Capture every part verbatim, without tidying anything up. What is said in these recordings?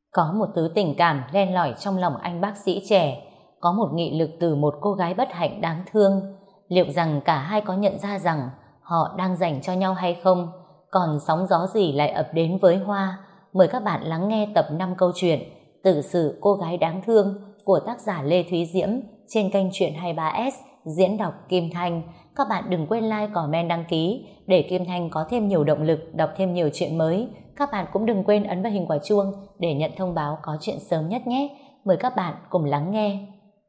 Có một thứ tình cảm len lỏi trong lòng anh bác sĩ trẻ, có một nghị lực từ một cô gái bất hạnh đáng thương. Liệu rằng cả hai có nhận ra rằng họ đang dành cho nhau hay không? Còn sóng gió gì lại ập đến với Hoa? Mời các bạn lắng nghe tập năm câu chuyện Tự sự cô gái đáng thương của tác giả Lê Thúy Diễm trên kênh Chuyện hai mươi ba S, diễn đọc Kim Thanh. Các bạn đừng quên like, comment, đăng ký để Kim Thanh có thêm nhiều động lực đọc thêm nhiều chuyện mới. Các bạn cũng đừng quên ấn vào hình quả chuông để nhận thông báo có chuyện sớm nhất nhé. Mời các bạn cùng lắng nghe.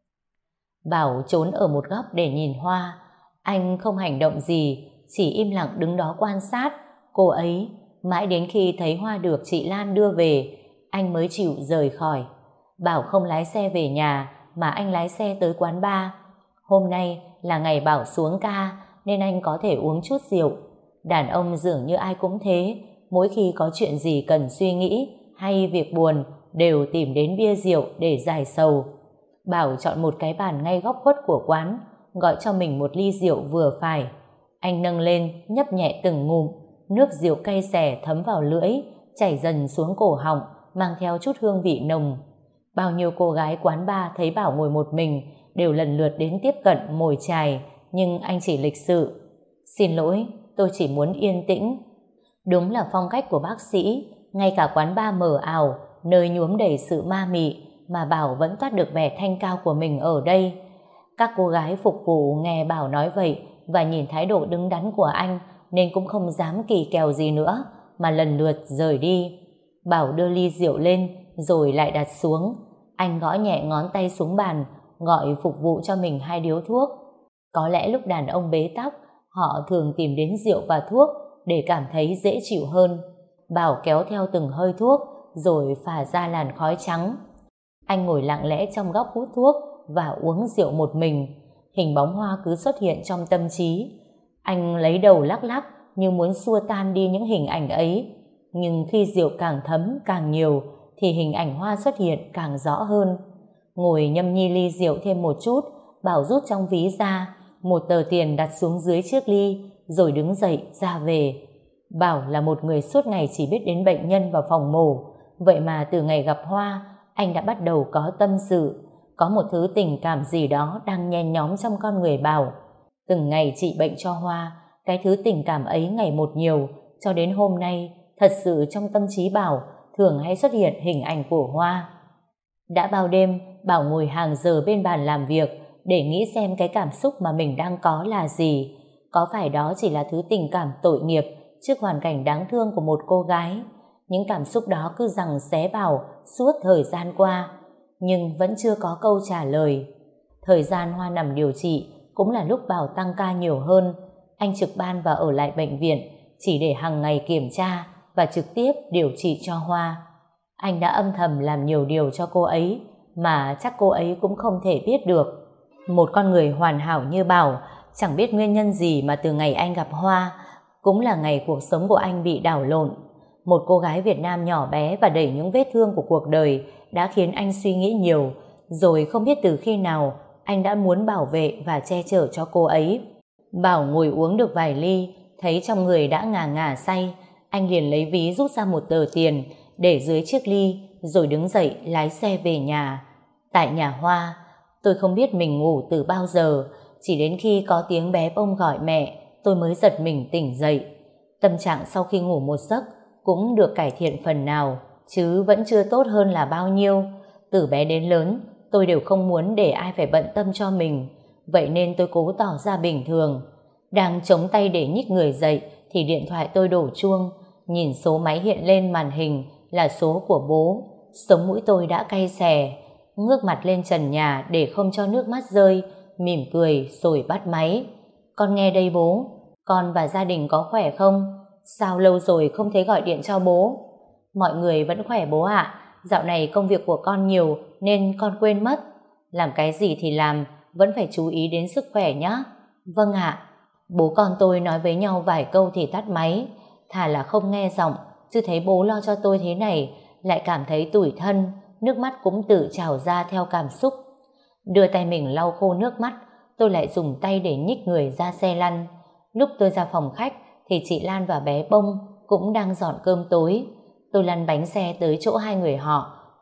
Bảo trốn ở một góc để nhìn Hoa. Anh không hành động gì, chỉ im lặng đứng đó quan sát cô ấy. Mãi đến khi thấy Hoa được chị Lan đưa về, anh mới chịu rời khỏi. Bảo không lái xe về nhà mà anh lái xe tới quán bar. Hôm nay là ngày Bảo xuống ca nên anh có thể uống chút rượu. Đàn ông dường như ai cũng thế, mỗi khi có chuyện gì cần suy nghĩ hay việc buồn đều tìm đến bia rượu để giải sầu. Bảo chọn một cái bàn ngay góc khuất của quán, gọi cho mình một ly rượu vừa phải. Anh nâng lên nhấp nhẹ từng ngụm, nước rượu cay xè thấm vào lưỡi, chảy dần xuống cổ họng, mang theo chút hương vị nồng. Bao nhiêu cô gái quán bar thấy Bảo ngồi một mình đều lần lượt đến tiếp cận mồi chài, nhưng anh chỉ lịch sự. Xin lỗi, tôi chỉ muốn yên tĩnh. Đúng là phong cách của bác sĩ, ngay cả quán bar mờ ảo, nơi nhuốm đầy sự ma mị, mà Bảo vẫn toát được vẻ thanh cao của mình ở đây. Các cô gái phục vụ nghe Bảo nói vậy và nhìn thái độ đứng đắn của anh nên cũng không dám kỳ kèo gì nữa, mà lần lượt rời đi. Bảo đưa ly rượu lên rồi lại đặt xuống. Anh gõ nhẹ ngón tay xuống bàn, gọi phục vụ cho mình hai điếu thuốc. Có lẽ lúc đàn ông bế tắc, họ thường tìm đến rượu và thuốc để cảm thấy dễ chịu hơn. Bảo kéo theo từng hơi thuốc rồi phả ra làn khói trắng. Anh ngồi lặng lẽ trong góc hút thuốc và uống rượu một mình. Hình bóng Hoa cứ xuất hiện trong tâm trí. Anh lấy đầu lắc lắc như muốn xua tan đi những hình ảnh ấy. Nhưng khi rượu càng thấm càng nhiều thì hình ảnh Hoa xuất hiện càng rõ hơn. Ngồi nhâm nhi ly rượu thêm một chút, Bảo rút trong ví ra một tờ tiền đặt xuống dưới chiếc ly rồi đứng dậy ra về. Bảo là một người suốt ngày chỉ biết đến bệnh nhân và phòng mổ, vậy mà từ ngày gặp Hoa anh đã bắt đầu có tâm sự. Có một thứ tình cảm gì đó đang nhen nhóm trong con người Bảo. Từng ngày trị bệnh cho Hoa, cái thứ tình cảm ấy ngày một nhiều, cho đến hôm nay thật sự trong tâm trí Bảo thường hay xuất hiện hình ảnh của Hoa. Đã bao đêm Bảo ngồi hàng giờ bên bàn làm việc để nghĩ xem cái cảm xúc mà mình đang có là gì. Có phải đó chỉ là thứ tình cảm tội nghiệp trước hoàn cảnh đáng thương của một cô gái? Những cảm xúc đó cứ giằng xé Bảo suốt thời gian qua, nhưng vẫn chưa có câu trả lời. Thời gian Hoa nằm điều trị cũng là lúc Bảo tăng ca nhiều hơn. Anh trực ban và ở lại bệnh viện chỉ để hàng ngày kiểm tra và trực tiếp điều trị cho Hoa. Anh đã âm thầm làm nhiều điều cho cô ấy mà chắc cô ấy cũng không thể biết được. Một con người hoàn hảo như Bảo chẳng biết nguyên nhân gì mà từ ngày anh gặp Hoa cũng là ngày cuộc sống của anh bị đảo lộn. Một cô gái Việt Nam nhỏ bé và đầy những vết thương của cuộc đời đã khiến anh suy nghĩ nhiều, rồi không biết từ khi nào anh đã muốn bảo vệ và che chở cho cô ấy. Bảo ngồi uống được vài ly, thấy trong người đã ngà ngà say, anh liền lấy ví rút ra một tờ tiền để dưới chiếc ly rồi đứng dậy lái xe về nhà. Tại nhà Hoa, tôi không biết mình ngủ từ bao giờ, chỉ đến khi có tiếng bé Bông gọi mẹ tôi mới giật mình tỉnh dậy. Tâm trạng sau khi ngủ một giấc cũng được cải thiện phần nào, chứ vẫn chưa tốt hơn là bao nhiêu. Từ bé đến lớn tôi đều không muốn để ai phải bận tâm cho mình, vậy nên tôi cố tỏ ra bình thường. Đang chống tay để nhích người dậy thì điện thoại tôi đổ chuông. Nhìn số máy hiện lên màn hình là số của bố. Sống mũi tôi đã cay xè. Ngước mặt lên trần nhà để không cho nước mắt rơi, mỉm cười rồi bắt máy. Con nghe đây bố. Con và gia đình có khỏe không? Sao lâu rồi không thấy gọi điện cho bố? Mọi người vẫn khỏe bố ạ. Dạo này công việc của con nhiều nên con quên mất. Làm cái gì thì làm, vẫn phải chú ý đến sức khỏe nhé. Vâng ạ. Bố con tôi nói với nhau vài câu thì tắt máy. Thà là không nghe giọng, chứ thấy bố lo cho tôi thế này lại cảm thấy tủi thân. Nước mắt cũng tự trào ra theo cảm xúc. Đưa tay mình lau khô nước mắt, tôi lại dùng tay để nhích người ra xe lăn. Lúc tôi ra phòng khách thì chị Lan và bé Bông cũng đang dọn cơm tối. Tôi lăn bánh xe tới chỗ hai người họ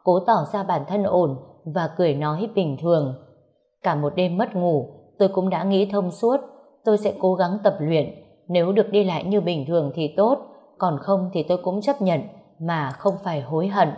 cố tỏ ra bản thân ổn và cười nói bình thường. Cả một đêm mất ngủ, tôi cũng đã nghĩ thông suốt. Tôi sẽ cố gắng tập luyện. Nếu được đi lại như bình thường thì tốt, còn không thì tôi cũng chấp nhận mà không phải hối hận.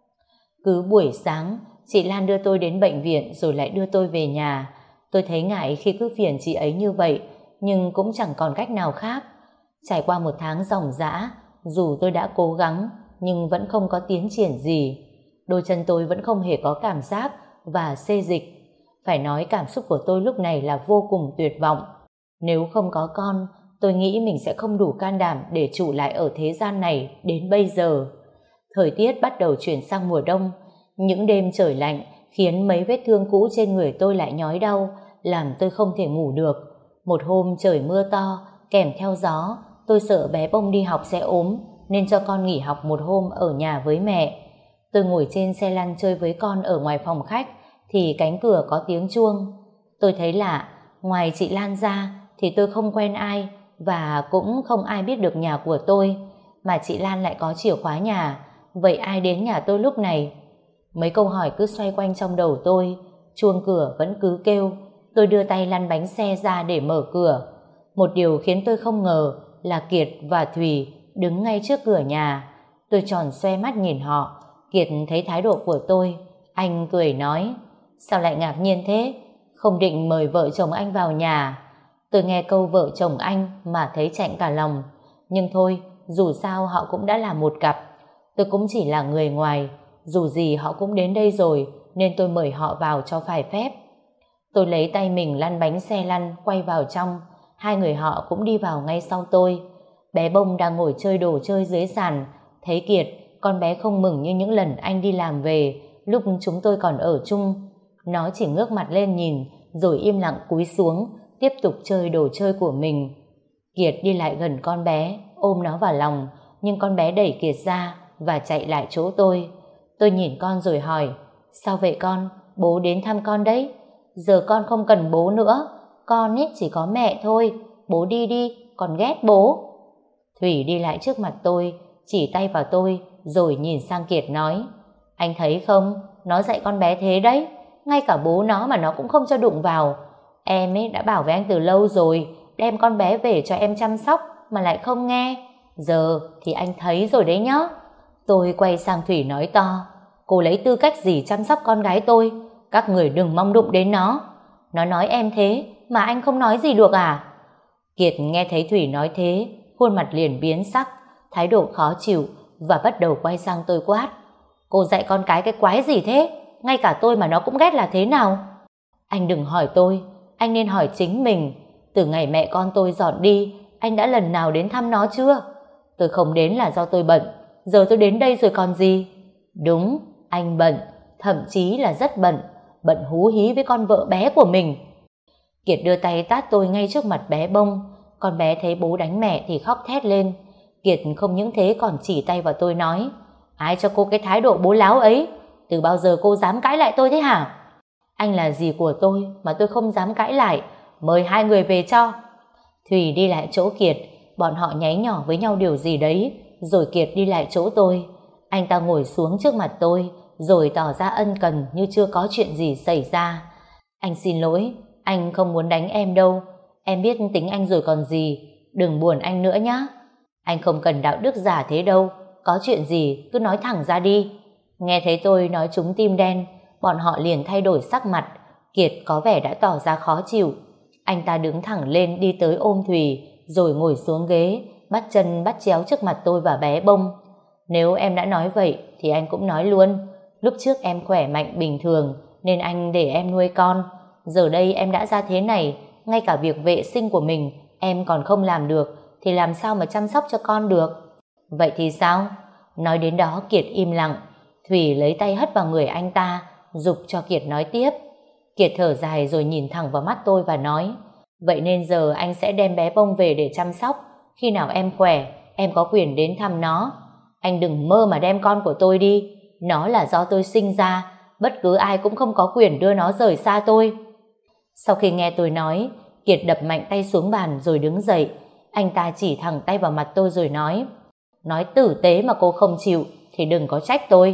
Cứ buổi sáng, chị Lan đưa tôi đến bệnh viện rồi lại đưa tôi về nhà. Tôi thấy ngại khi cứ phiền chị ấy như vậy, nhưng cũng chẳng còn cách nào khác. Trải qua một tháng ròng rã, dù tôi đã cố gắng, nhưng vẫn không có tiến triển gì. Đôi chân tôi vẫn không hề có cảm giác và xê dịch. Phải nói cảm xúc của tôi lúc này là vô cùng tuyệt vọng. Nếu không có con, tôi nghĩ mình sẽ không đủ can đảm để trụ lại ở thế gian này đến bây giờ. Thời tiết bắt đầu chuyển sang mùa đông. Những đêm trời lạnh khiến mấy vết thương cũ trên người tôi lại nhói đau, làm tôi không thể ngủ được. Một hôm trời mưa to, kèm theo gió, tôi sợ bé Bông đi học sẽ ốm, nên cho con nghỉ học một hôm ở nhà với mẹ. Tôi ngồi trên xe lăn chơi với con ở ngoài phòng khách, thì cánh cửa có tiếng chuông. Tôi thấy lạ, ngoài chị Lan ra thì tôi không quen ai, và cũng không ai biết được nhà của tôi. Mà chị Lan lại có chìa khóa nhà, vậy ai đến nhà tôi lúc này? Mấy câu hỏi cứ xoay quanh trong đầu tôi. Chuông cửa vẫn cứ kêu. Tôi đưa tay lăn bánh xe ra để mở cửa. Một điều khiến tôi không ngờ là Kiệt và Thùy đứng ngay trước cửa nhà. Tôi tròn xoe mắt nhìn họ. Kiệt thấy thái độ của tôi, anh cười nói: sao lại ngạc nhiên thế? Không định mời vợ chồng anh vào nhà? Tôi nghe câu vợ chồng anh mà thấy chạnh cả lòng. Nhưng thôi, dù sao họ cũng đã là một cặp. Tôi cũng chỉ là người ngoài. Dù gì họ cũng đến đây rồi, nên tôi mời họ vào cho phải phép. Tôi lấy tay mình lăn bánh xe lăn quay vào trong. Hai người họ cũng đi vào ngay sau tôi. Bé Bông đang ngồi chơi đồ chơi dưới sàn. Thấy Kiệt, con bé không mừng như những lần anh đi làm về lúc chúng tôi còn ở chung. Nó chỉ ngước mặt lên nhìn, rồi im lặng cúi xuống tiếp tục chơi đồ chơi của mình. Kiệt đi lại gần con bé, ôm nó vào lòng, nhưng con bé đẩy Kiệt ra và chạy lại chỗ tôi. Tôi nhìn con rồi hỏi: sao vậy con? Bố đến thăm con đấy. Giờ con không cần bố nữa, con ấy chỉ có mẹ thôi. Bố đi đi, con ghét bố. Thủy đi lại trước mặt tôi, chỉ tay vào tôi rồi nhìn sang Kiệt nói: anh thấy không, nó dạy con bé thế đấy, ngay cả bố nó mà nó cũng không cho đụng vào. Em ấy đã bảo với anh từ lâu rồi, đem con bé về cho em chăm sóc mà lại không nghe. Giờ thì anh thấy rồi đấy nhá. Tôi quay sang Thủy nói to: cô lấy tư cách gì chăm sóc con gái tôi? Các người đừng mong đụng đến nó. Nó nói em thế mà anh không nói gì được à? Kiệt nghe thấy Thủy nói thế, khuôn mặt liền biến sắc, thái độ khó chịu, và bắt đầu quay sang tôi quát: cô dạy con cái cái quái gì thế? Ngay cả tôi mà nó cũng ghét là thế nào? Anh đừng hỏi tôi, anh nên hỏi chính mình. Từ ngày mẹ con tôi dọn đi, anh đã lần nào đến thăm nó chưa? Tôi không đến là do tôi bận, giờ tôi đến đây rồi còn gì? Đúng, anh bận, thậm chí là rất bận, bận hú hí với con vợ bé của mình. Kiệt đưa tay tát tôi ngay trước mặt bé Bông. Con bé thấy bố đánh mẹ thì khóc thét lên. Kiệt không những thế còn chỉ tay vào tôi nói: ai cho cô cái thái độ bố láo ấy? Từ bao giờ cô dám cãi lại tôi thế hả? Anh là dì của tôi mà tôi không dám cãi lại, mời hai người về cho. Thùy đi lại chỗ Kiệt, bọn họ nháy nhỏ với nhau điều gì đấy, rồi Kiệt đi lại chỗ tôi. Anh ta ngồi xuống trước mặt tôi, rồi tỏ ra ân cần như chưa có chuyện gì xảy ra. Anh xin lỗi, anh không muốn đánh em đâu. Em biết tính anh rồi còn gì, đừng buồn anh nữa nhé. Anh không cần đạo đức giả thế đâu, có chuyện gì cứ nói thẳng ra đi. Nghe thấy tôi nói trúng tim đen, bọn họ liền thay đổi sắc mặt. Kiệt có vẻ đã tỏ ra khó chịu. Anh ta đứng thẳng lên đi tới ôm Thùy, rồi ngồi xuống ghế, bắt chân bắt chéo trước mặt tôi và bé Bông. Nếu em đã nói vậy thì anh cũng nói luôn. Lúc trước em khỏe mạnh bình thường nên anh để em nuôi con. Giờ đây em đã ra thế này, ngay cả việc vệ sinh của mình em còn không làm được, thì làm sao mà chăm sóc cho con được? Vậy thì sao? Nói đến đó Kiệt im lặng. Thủy lấy tay hất vào người anh ta, giục cho Kiệt nói tiếp. Kiệt thở dài rồi nhìn thẳng vào mắt tôi và nói: vậy nên giờ anh sẽ đem bé Bông về để chăm sóc. Khi nào em khỏe, em có quyền đến thăm nó. Anh đừng mơ mà đem con của tôi đi. Nó là do tôi sinh ra, bất cứ ai cũng không có quyền đưa nó rời xa tôi. Sau khi nghe tôi nói, Kiệt đập mạnh tay xuống bàn rồi đứng dậy. Anh ta chỉ thẳng tay vào mặt tôi rồi nói: nói tử tế mà cô không chịu thì đừng có trách tôi.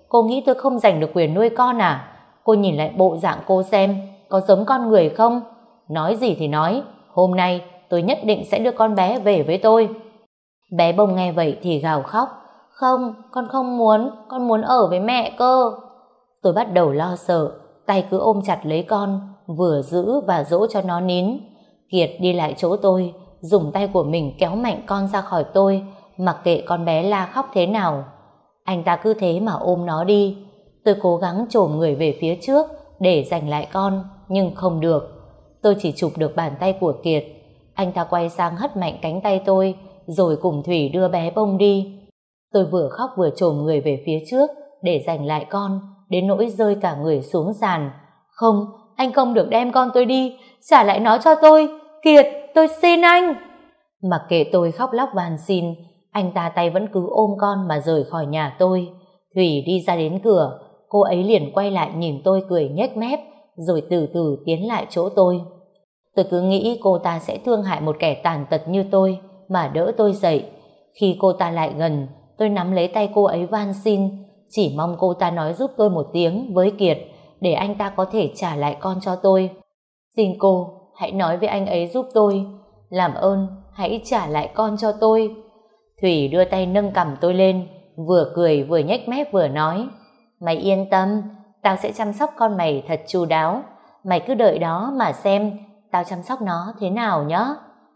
cô nghĩ tôi không giành được quyền nuôi con à? Cô nhìn lại bộ dạng cô xem, có giống con người không? Nói gì thì nói, hôm nay tôi nhất định sẽ đưa con bé về với tôi. Bé Bông nghe vậy thì gào khóc. Không, con không muốn, con muốn ở với mẹ cơ. Tôi bắt đầu lo sợ, tay cứ ôm chặt lấy con, vừa giữ và dỗ cho nó nín. Kiệt đi lại chỗ tôi, dùng tay của mình kéo mạnh con ra khỏi tôi, mặc kệ con bé la khóc thế nào. Anh ta cứ thế mà ôm nó đi. Tôi cố gắng chồm người về phía trước để giành lại con, nhưng không được. Tôi chỉ chụp được bàn tay của Kiệt. Anh ta quay sang hất mạnh cánh tay tôi, rồi cùng Thủy đưa bé Bông đi. Tôi vừa khóc vừa chồm người về phía trước để giành lại con, đến nỗi rơi cả người xuống sàn. Không, anh không được đem con tôi đi, trả lại nó cho tôi. Kiệt, tôi xin anh. Mặc kệ tôi khóc lóc van xin, anh ta tay vẫn cứ ôm con mà rời khỏi nhà tôi. Thủy đi ra đến cửa, cô ấy liền quay lại nhìn tôi cười nhếch mép, rồi từ từ tiến lại chỗ tôi. Tôi cứ nghĩ cô ta sẽ thương hại một kẻ tàn tật như tôi mà đỡ tôi dậy. Khi cô ta lại gần, tôi nắm lấy tay cô ấy van xin, chỉ mong cô ta nói giúp tôi một tiếng với Kiệt để anh ta có thể trả lại con cho tôi. Xin cô, hãy nói với anh ấy giúp tôi. Làm ơn, hãy trả lại con cho tôi. Thủy đưa tay nâng cằm tôi lên, vừa cười vừa nhếch mép vừa nói. Mày yên tâm, tao sẽ chăm sóc con mày thật chu đáo. Mày cứ đợi đó mà xem tao chăm sóc nó thế nào nhá.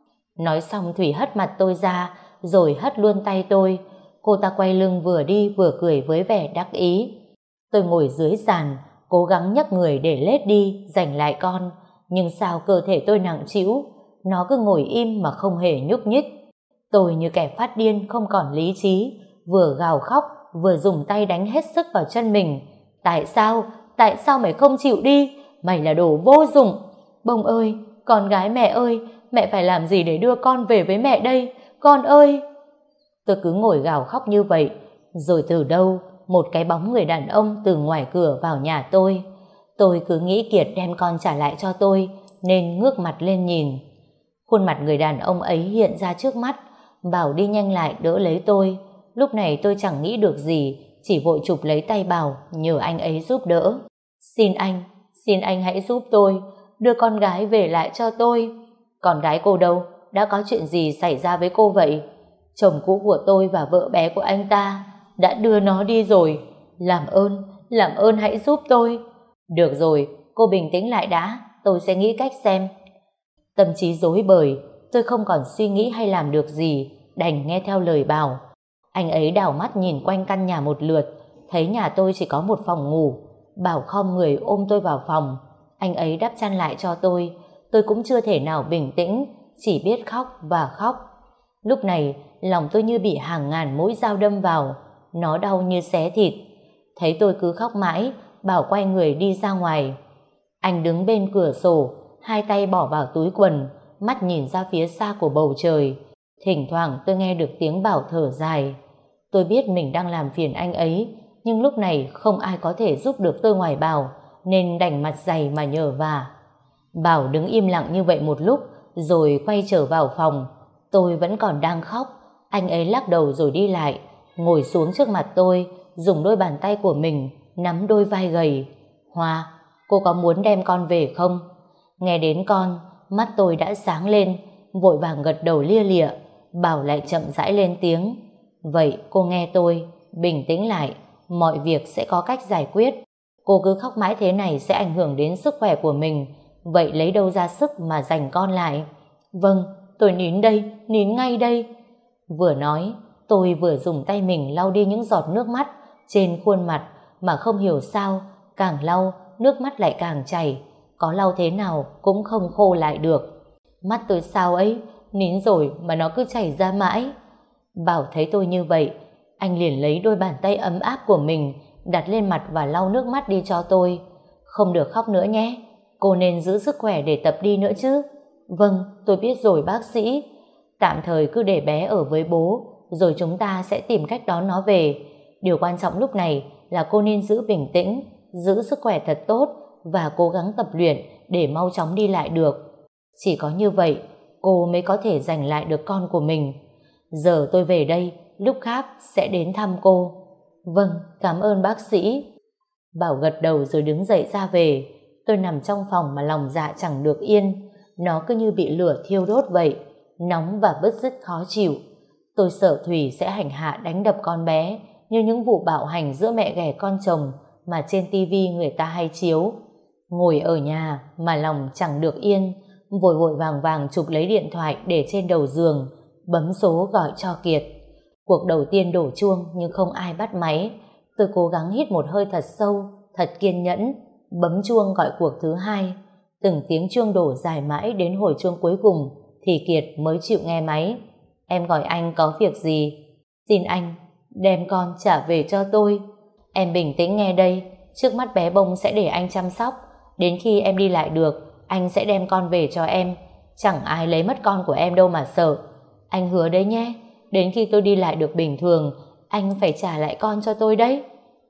Nói xong Thủy hất mặt tôi ra, rồi hất luôn tay tôi. Cô ta quay lưng vừa đi vừa cười với vẻ đắc ý. Tôi ngồi dưới sàn, cố gắng nhấc người để lết đi, giành lại con. Nhưng sao cơ thể tôi nặng trĩu, nó cứ ngồi im mà không hề nhúc nhích. Tôi như kẻ phát điên không còn lý trí, vừa gào khóc, vừa dùng tay đánh hết sức vào chân mình. Tại sao? Tại sao mày không chịu đi? Mày là đồ vô dụng. Bông ơi, con gái mẹ ơi, mẹ phải làm gì để đưa con về với mẹ đây? Con ơi! Tôi cứ ngồi gào khóc như vậy, rồi từ đâu một cái bóng người đàn ông từ ngoài cửa vào nhà tôi. Tôi cứ nghĩ Kiệt đem con trả lại cho tôi, nên ngước mặt lên nhìn. Khuôn mặt người đàn ông ấy hiện ra trước mắt, bảo đi nhanh lại đỡ lấy tôi. Lúc này tôi chẳng nghĩ được gì, chỉ vội chụp lấy tay Bảo nhờ anh ấy giúp đỡ. Xin anh, xin anh hãy giúp tôi, đưa con gái về lại cho tôi. Con gái cô đâu? Đã có chuyện gì xảy ra với cô vậy? Chồng cũ của tôi và vợ bé của anh ta đã đưa nó đi rồi. Làm ơn, làm ơn hãy giúp tôi. Được rồi, cô bình tĩnh lại đã, tôi sẽ nghĩ cách xem. Tâm trí rối bời, tôi không còn suy nghĩ hay làm được gì, đành nghe theo lời Bảo. Anh ấy đảo mắt nhìn quanh căn nhà một lượt, thấy nhà tôi chỉ có một phòng ngủ. Bảo khom người ôm tôi vào phòng. Anh ấy đắp chăn lại cho tôi. Tôi cũng chưa thể nào bình tĩnh, chỉ biết khóc và khóc. Lúc này lòng tôi như bị hàng ngàn mũi dao đâm vào, nó đau như xé thịt. Thấy tôi cứ khóc mãi, Bảo quay người đi ra ngoài. Anh đứng bên cửa sổ, hai tay bỏ vào túi quần, mắt nhìn ra phía xa của bầu trời. Thỉnh thoảng tôi nghe được tiếng Bảo thở dài. Tôi biết mình đang làm phiền anh ấy, nhưng lúc này không ai có thể giúp được tôi ngoài Bảo, nên đành mặt dày mà nhờ vả. Bảo đứng im lặng như vậy một lúc, rồi quay trở vào phòng. Tôi vẫn còn đang khóc. Anh ấy lắc đầu rồi đi lại, ngồi xuống trước mặt tôi, dùng đôi bàn tay của mình nắm đôi vai gầy. Hoa, cô có muốn đem con về không? Nghe đến con, mắt tôi đã sáng lên, vội vàng gật đầu lia lịa. Bảo lại chậm rãi lên tiếng. Vậy cô nghe tôi, bình tĩnh lại, mọi việc sẽ có cách giải quyết. Cô cứ khóc mãi thế này sẽ ảnh hưởng đến sức khỏe của mình, vậy lấy đâu ra sức mà giành con lại? Vâng, tôi nín đây, nín ngay đây. Vừa nói, tôi vừa dùng tay mình lau đi những giọt nước mắt trên khuôn mặt, mà không hiểu sao, càng lau, nước mắt lại càng chảy, có lau thế nào cũng không khô lại được. Mắt tôi sao ấy, nín rồi mà nó cứ chảy ra mãi. Bảo thấy tôi như vậy, anh liền lấy đôi bàn tay ấm áp của mình đặt lên mặt và lau nước mắt đi cho tôi. Không được khóc nữa nhé, cô nên giữ sức khỏe để tập đi nữa chứ. Vâng, tôi biết rồi bác sĩ. Tạm thời cứ để bé ở với bố, rồi chúng ta sẽ tìm cách đón nó về. Điều quan trọng lúc này là cô nên giữ bình tĩnh, giữ sức khỏe thật tốt và cố gắng tập luyện để mau chóng đi lại được. Chỉ có như vậy, cô mới có thể giành lại được con của mình. Giờ tôi về đây, lúc khác sẽ đến thăm cô. Vâng, cảm ơn bác sĩ. Bảo gật đầu rồi đứng dậy ra về. Tôi nằm trong phòng mà lòng dạ chẳng được yên. Nó cứ như bị lửa thiêu đốt vậy, nóng và bứt rứt khó chịu. Tôi sợ Thủy sẽ hành hạ đánh đập con bé như những vụ bạo hành giữa mẹ ghẻ con chồng mà trên tivi người ta hay chiếu. Ngồi ở nhà mà lòng chẳng được yên, vội vội vàng vàng chụp lấy điện thoại để trên đầu giường, bấm số gọi cho Kiệt. Cuộc đầu tiên đổ chuông nhưng không ai bắt máy. Tôi cố gắng hít một hơi thật sâu, thật kiên nhẫn, bấm chuông gọi cuộc thứ hai. Từng tiếng chuông đổ dài mãi đến hồi chuông cuối cùng thì Kiệt mới chịu nghe máy. Em gọi anh có việc gì? Xin anh đem con trả về cho tôi. Em bình tĩnh nghe đây, trước mắt bé Bông sẽ để anh chăm sóc. Đến khi em đi lại được, anh sẽ đem con về cho em. Chẳng ai lấy mất con của em đâu mà sợ. Anh hứa đấy nhé, đến khi tôi đi lại được bình thường, anh phải trả lại con cho tôi đấy.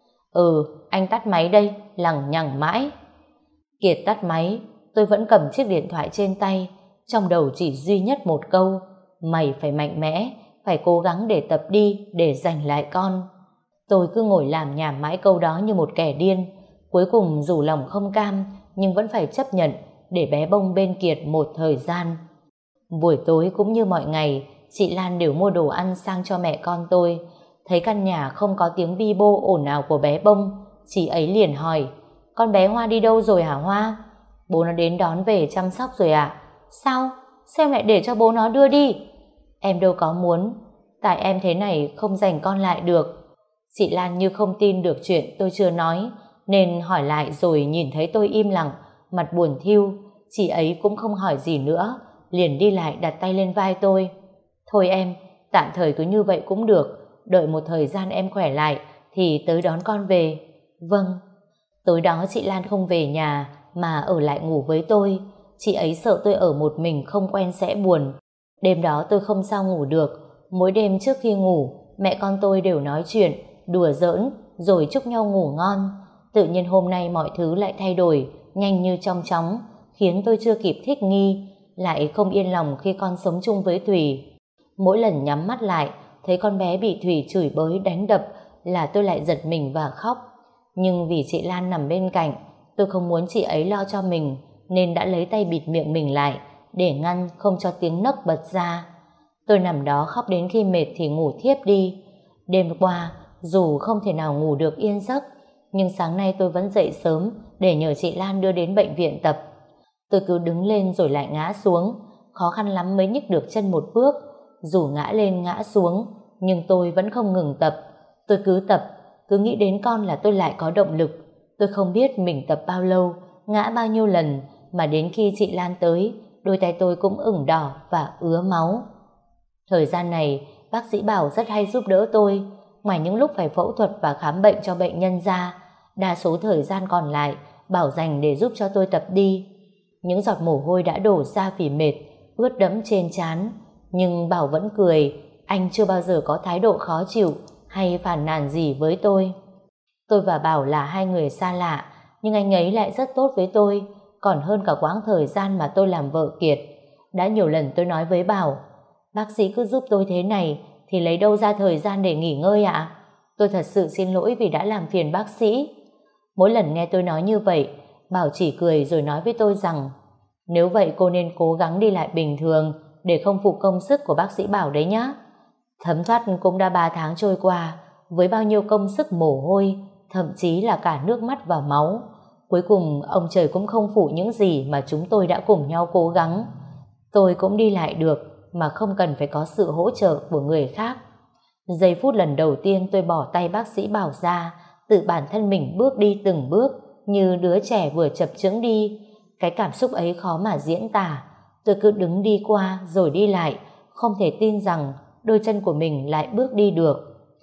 Ừ, anh tắt máy đây, lằng nhằng mãi. Kiệt tắt máy, tôi vẫn cầm chiếc điện thoại trên tay, trong đầu chỉ duy nhất một câu: mày phải mạnh mẽ, phải cố gắng để tập đi, để giành lại con. Tôi cứ ngồi làm nhảm mãi câu đó như một kẻ điên. Cuối cùng dù lòng không cam, nhưng vẫn phải chấp nhận để bé Bông bên Kiệt một thời gian. Buổi tối cũng như mọi ngày, chị Lan đều mua đồ ăn sang cho mẹ con tôi. Thấy căn nhà không có tiếng bi bô ồn ào của bé Bông, chị ấy liền hỏi: con bé Hoa đi đâu rồi hả Hoa? Bố nó đến đón về chăm sóc rồi ạ. À? Sao? Sao em lại để cho bố nó đưa đi? Em đâu có muốn, tại em thế này không giành con lại được. Chị Lan như không tin được chuyện tôi chưa nói, nên hỏi lại rồi nhìn thấy tôi im lặng, mặt buồn thiu, chị ấy cũng không hỏi gì nữa, liền đi lại đặt tay lên vai tôi. Thôi em, tạm thời cứ như vậy cũng được, đợi một thời gian em khỏe lại thì tới đón con về. Vâng. Tối đó chị Lan không về nhà mà ở lại ngủ với tôi. Chị ấy sợ tôi ở một mình không quen sẽ buồn. Đêm đó tôi không sao ngủ được. Mỗi đêm trước khi ngủ, mẹ con tôi đều nói chuyện, đùa giỡn, rồi chúc nhau ngủ ngon. Tự nhiên hôm nay mọi thứ lại thay đổi, nhanh như trong chóng, khiến tôi chưa kịp thích nghi, lại không yên lòng khi con sống chung với Thủy. Mỗi lần nhắm mắt lại, thấy con bé bị Thủy chửi bới đánh đập là tôi lại giật mình và khóc. Nhưng vì chị Lan nằm bên cạnh, tôi không muốn chị ấy lo cho mình, nên đã lấy tay bịt miệng mình lại để ngăn không cho tiếng nấc bật ra. Tôi nằm đó khóc đến khi mệt thì ngủ thiếp đi. Đêm qua, dù không thể nào ngủ được yên giấc, nhưng sáng nay tôi vẫn dậy sớm để nhờ chị Lan đưa đến bệnh viện tập. Tôi cứ đứng lên rồi lại ngã xuống, khó khăn lắm mới nhích được chân một bước. Dù ngã lên ngã xuống, nhưng tôi vẫn không ngừng tập. Tôi cứ tập, cứ nghĩ đến con là tôi lại có động lực. Tôi không biết mình tập bao lâu, ngã bao nhiêu lần, mà đến khi chị Lan tới, đôi tay tôi cũng ửng đỏ và ứa máu. Thời gian này, bác sĩ Bảo rất hay giúp đỡ tôi. Ngoài những lúc phải phẫu thuật và khám bệnh cho bệnh nhân ra, đa số thời gian còn lại Bảo dành để giúp cho tôi tập đi. Những giọt mồ hôi đã đổ ra vì mệt, ướt đẫm trên trán, nhưng Bảo vẫn cười. Anh chưa bao giờ có thái độ khó chịu hay phàn nàn gì với tôi. Tôi và Bảo là hai người xa lạ, nhưng anh ấy lại rất tốt với tôi, còn hơn cả quãng thời gian mà tôi làm vợ Kiệt. Đã nhiều lần tôi nói với Bảo: bác sĩ cứ giúp tôi thế này thì lấy đâu ra thời gian để nghỉ ngơi ạ? À? Tôi thật sự xin lỗi vì đã làm phiền bác sĩ. Mỗi lần nghe tôi nói như vậy, Bảo chỉ cười rồi nói với tôi rằng nếu vậy cô nên cố gắng đi lại bình thường để không phụ công sức của bác sĩ Bảo đấy nhá. Thấm thoát cũng đã ba tháng trôi qua, với bao nhiêu công sức mồ hôi, thậm chí là cả nước mắt và máu. Cuối cùng ông trời cũng không phụ những gì mà chúng tôi đã cùng nhau cố gắng. Tôi cũng đi lại được mà không cần phải có sự hỗ trợ của người khác. Giây phút lần đầu tiên tôi bỏ tay bác sĩ Bảo ra, tự bản thân mình bước đi từng bước như đứa trẻ vừa chập chững đi. Cái cảm xúc ấy khó mà diễn tả. Tôi cứ đứng đi qua rồi đi lại, không thể tin rằng đôi chân của mình lại bước đi được.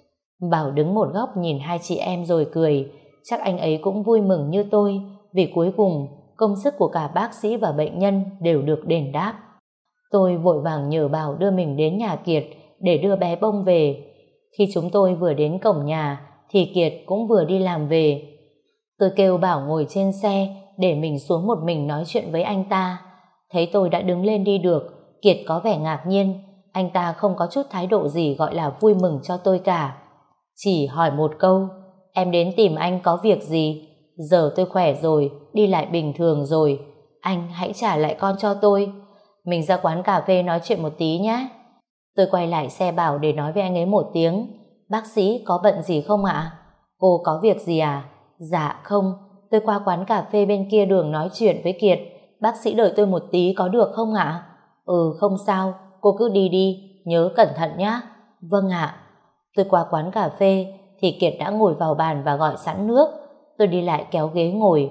Bảo đứng một góc nhìn hai chị em rồi cười. Chắc anh ấy cũng vui mừng như tôi, vì cuối cùng công sức của cả bác sĩ và bệnh nhân đều được đền đáp. Tôi vội vàng nhờ Bảo đưa mình đến nhà Kiệt để đưa bé Bông về. Khi chúng tôi vừa đến cổng nhà thì Kiệt cũng vừa đi làm về. Tôi kêu Bảo ngồi trên xe để mình xuống một mình nói chuyện với anh ta. Thấy tôi đã đứng lên đi được, Kiệt có vẻ ngạc nhiên. Anh ta không có chút thái độ gì gọi là vui mừng cho tôi cả. Chỉ hỏi một câu, em đến tìm anh có việc gì? Giờ tôi khỏe rồi, đi lại bình thường rồi. Anh hãy trả lại con cho tôi. Mình ra quán cà phê nói chuyện một tí nhé. Tôi quay lại xe bảo để nói với anh ấy một tiếng. Bác sĩ có bận gì không ạ? Cô có việc gì à? Dạ không, tôi qua quán cà phê bên kia đường nói chuyện với Kiệt. Bác sĩ đợi tôi một tí có được không ạ? Ừ, không sao, cô cứ đi đi, nhớ cẩn thận nhé. Vâng ạ. Tôi qua quán cà phê thì Kiệt đã ngồi vào bàn và gọi sẵn nước. Tôi đi lại kéo ghế ngồi.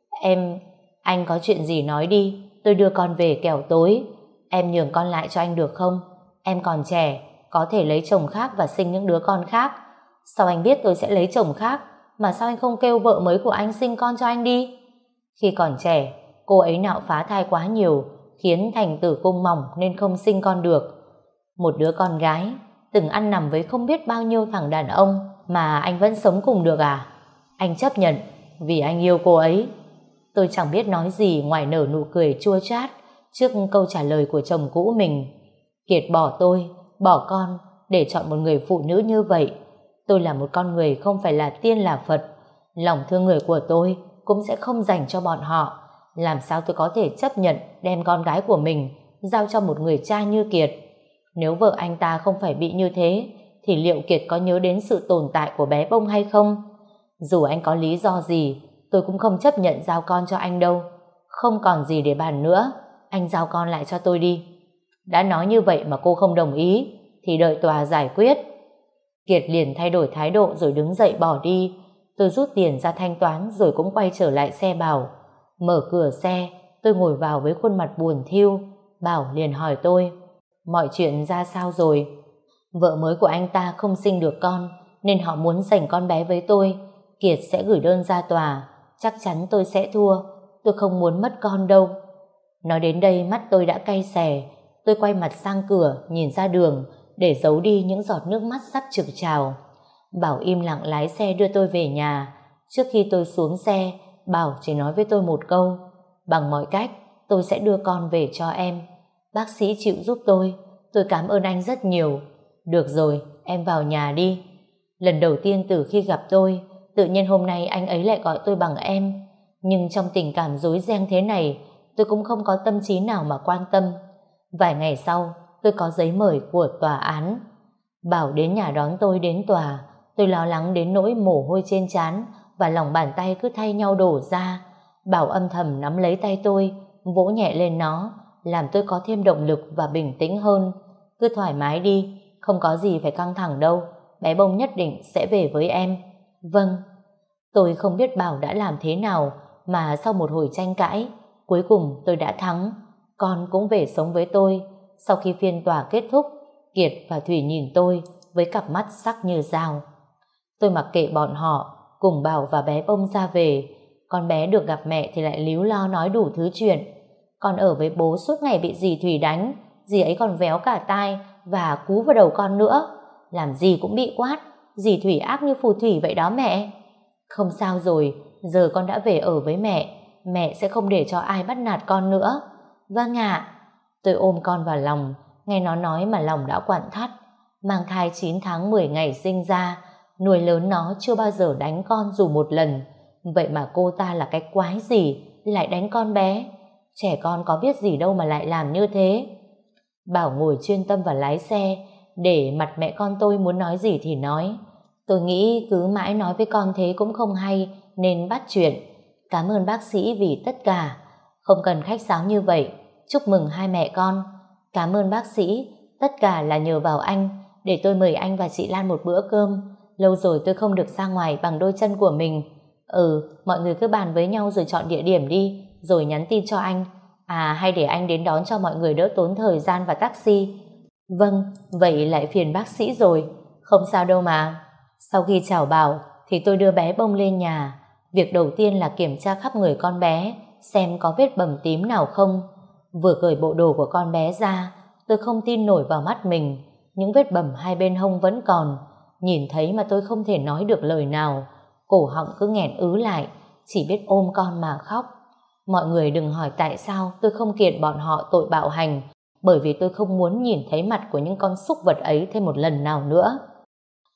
Em, anh có chuyện gì nói đi, tôi đưa con về kẻo tối. Em nhường con lại cho anh được không? Em còn trẻ, có thể lấy chồng khác và sinh những đứa con khác. Sao anh biết tôi sẽ lấy chồng khác, mà sao anh không kêu vợ mới của anh sinh con cho anh đi? Khi còn trẻ, cô ấy nạo phá thai quá nhiều, khiến thành tử cung mỏng nên không sinh con được. Một đứa con gái, từng ăn nằm với không biết bao nhiêu thằng đàn ông mà anh vẫn sống cùng được à? Anh chấp nhận, vì anh yêu cô ấy. Tôi chẳng biết nói gì ngoài nở nụ cười chua chát trước câu trả lời của chồng cũ mình. Kiệt bỏ tôi, bỏ con để chọn một người phụ nữ như vậy. Tôi là một con người không phải là tiên là Phật. Lòng thương người của tôi cũng sẽ không dành cho bọn họ. Làm sao tôi có thể chấp nhận đem con gái của mình giao cho một người cha như Kiệt? Nếu vợ anh ta không phải bị như thế, thì liệu Kiệt có nhớ đến sự tồn tại của bé bông hay không? Dù anh có lý do gì, tôi cũng không chấp nhận giao con cho anh đâu. Không còn gì để bàn nữa, anh giao con lại cho tôi đi. Đã nói như vậy mà cô không đồng ý, thì đợi tòa giải quyết. Kiệt liền thay đổi thái độ rồi đứng dậy bỏ đi. Tôi rút tiền ra thanh toán rồi cũng quay trở lại xe Bảo. Mở cửa xe, tôi ngồi vào với khuôn mặt buồn thiu. Bảo liền hỏi tôi, mọi chuyện ra sao rồi? Vợ mới của anh ta không sinh được con, nên họ muốn giành con bé với tôi. Kiệt sẽ gửi đơn ra tòa. Chắc chắn tôi sẽ thua. Tôi không muốn mất con đâu. Nói đến đây mắt tôi đã cay xè. Tôi quay mặt sang cửa, nhìn ra đường để giấu đi những giọt nước mắt sắp trực trào. Bảo im lặng lái xe đưa tôi về nhà. Trước khi tôi xuống xe, Bảo chỉ nói với tôi một câu, bằng mọi cách tôi sẽ đưa con về cho em. Bác sĩ chịu giúp tôi. Tôi cảm ơn anh rất nhiều. Được rồi, em vào nhà đi. Lần đầu tiên từ khi gặp tôi, tự nhiên hôm nay anh ấy lại gọi tôi bằng em. Nhưng trong tình cảm rối ren thế này, tôi cũng không có tâm trí nào mà quan tâm. Vài ngày sau, tôi có giấy mời của tòa án. Bảo đến nhà đón tôi đến tòa. Tôi lo lắng đến nỗi mồ hôi trên trán và lòng bàn tay cứ thay nhau đổ ra. Bảo âm thầm nắm lấy tay tôi, vỗ nhẹ lên nó, làm tôi có thêm động lực và bình tĩnh hơn. Cứ thoải mái đi, không có gì phải căng thẳng đâu. Bé bông nhất định sẽ về với em. Vâng. Tôi không biết Bảo đã làm thế nào mà sau một hồi tranh cãi, cuối cùng tôi đã thắng. Con cũng về sống với tôi. Sau khi phiên tòa kết thúc, Kiệt và Thủy nhìn tôi với cặp mắt sắc như dao. Tôi mặc kệ bọn họ, cùng Bảo và bé bông ra về. Con bé được gặp mẹ thì lại líu lo nói đủ thứ chuyện. Con ở với bố suốt ngày bị dì Thủy đánh, dì ấy còn véo cả tai và cú vào đầu con nữa. Làm gì cũng bị quát, dì Thủy ác như phù thủy vậy đó mẹ. Không sao rồi, giờ con đã về ở với mẹ, mẹ sẽ không để cho ai bắt nạt con nữa. Vâng ạ. Tôi ôm con vào lòng, nghe nó nói mà lòng đã quặn thắt. Mang thai chín tháng mười ngày sinh ra, nuôi lớn nó chưa bao giờ đánh con dù một lần. Vậy mà cô ta là cái quái gì lại đánh con bé? Trẻ con có biết gì đâu mà lại làm như thế. Bảo ngồi chuyên tâm vào lái xe, để mặt mẹ con tôi muốn nói gì thì nói. Tôi nghĩ cứ mãi nói với con thế cũng không hay, nên bắt chuyện. Cảm ơn bác sĩ vì tất cả. Không cần khách sáo như vậy. Chúc mừng hai mẹ con. Cảm ơn bác sĩ. Tất cả là nhờ vào anh. Để tôi mời anh và chị Lan một bữa cơm. Lâu rồi tôi không được ra ngoài bằng đôi chân của mình. Ừ, mọi người cứ bàn với nhau rồi chọn địa điểm đi, rồi nhắn tin cho anh. À, hay để anh đến đón cho mọi người đỡ tốn thời gian và taxi. Vâng, vậy lại phiền bác sĩ rồi. Không sao đâu mà. Sau khi chào Bảo thì tôi đưa bé bông lên nhà. Việc đầu tiên là kiểm tra khắp người con bé, xem có vết bầm tím nào không. Vừa cởi bộ đồ của con bé ra, tôi không tin nổi vào mắt mình. Những vết bầm hai bên hông vẫn còn. Nhìn thấy mà tôi không thể nói được lời nào. Cổ họng cứ nghẹn ứ lại, chỉ biết ôm con mà khóc. Mọi người đừng hỏi tại sao tôi không kiện bọn họ tội bạo hành, bởi vì tôi không muốn nhìn thấy mặt của những con súc vật ấy thêm một lần nào nữa.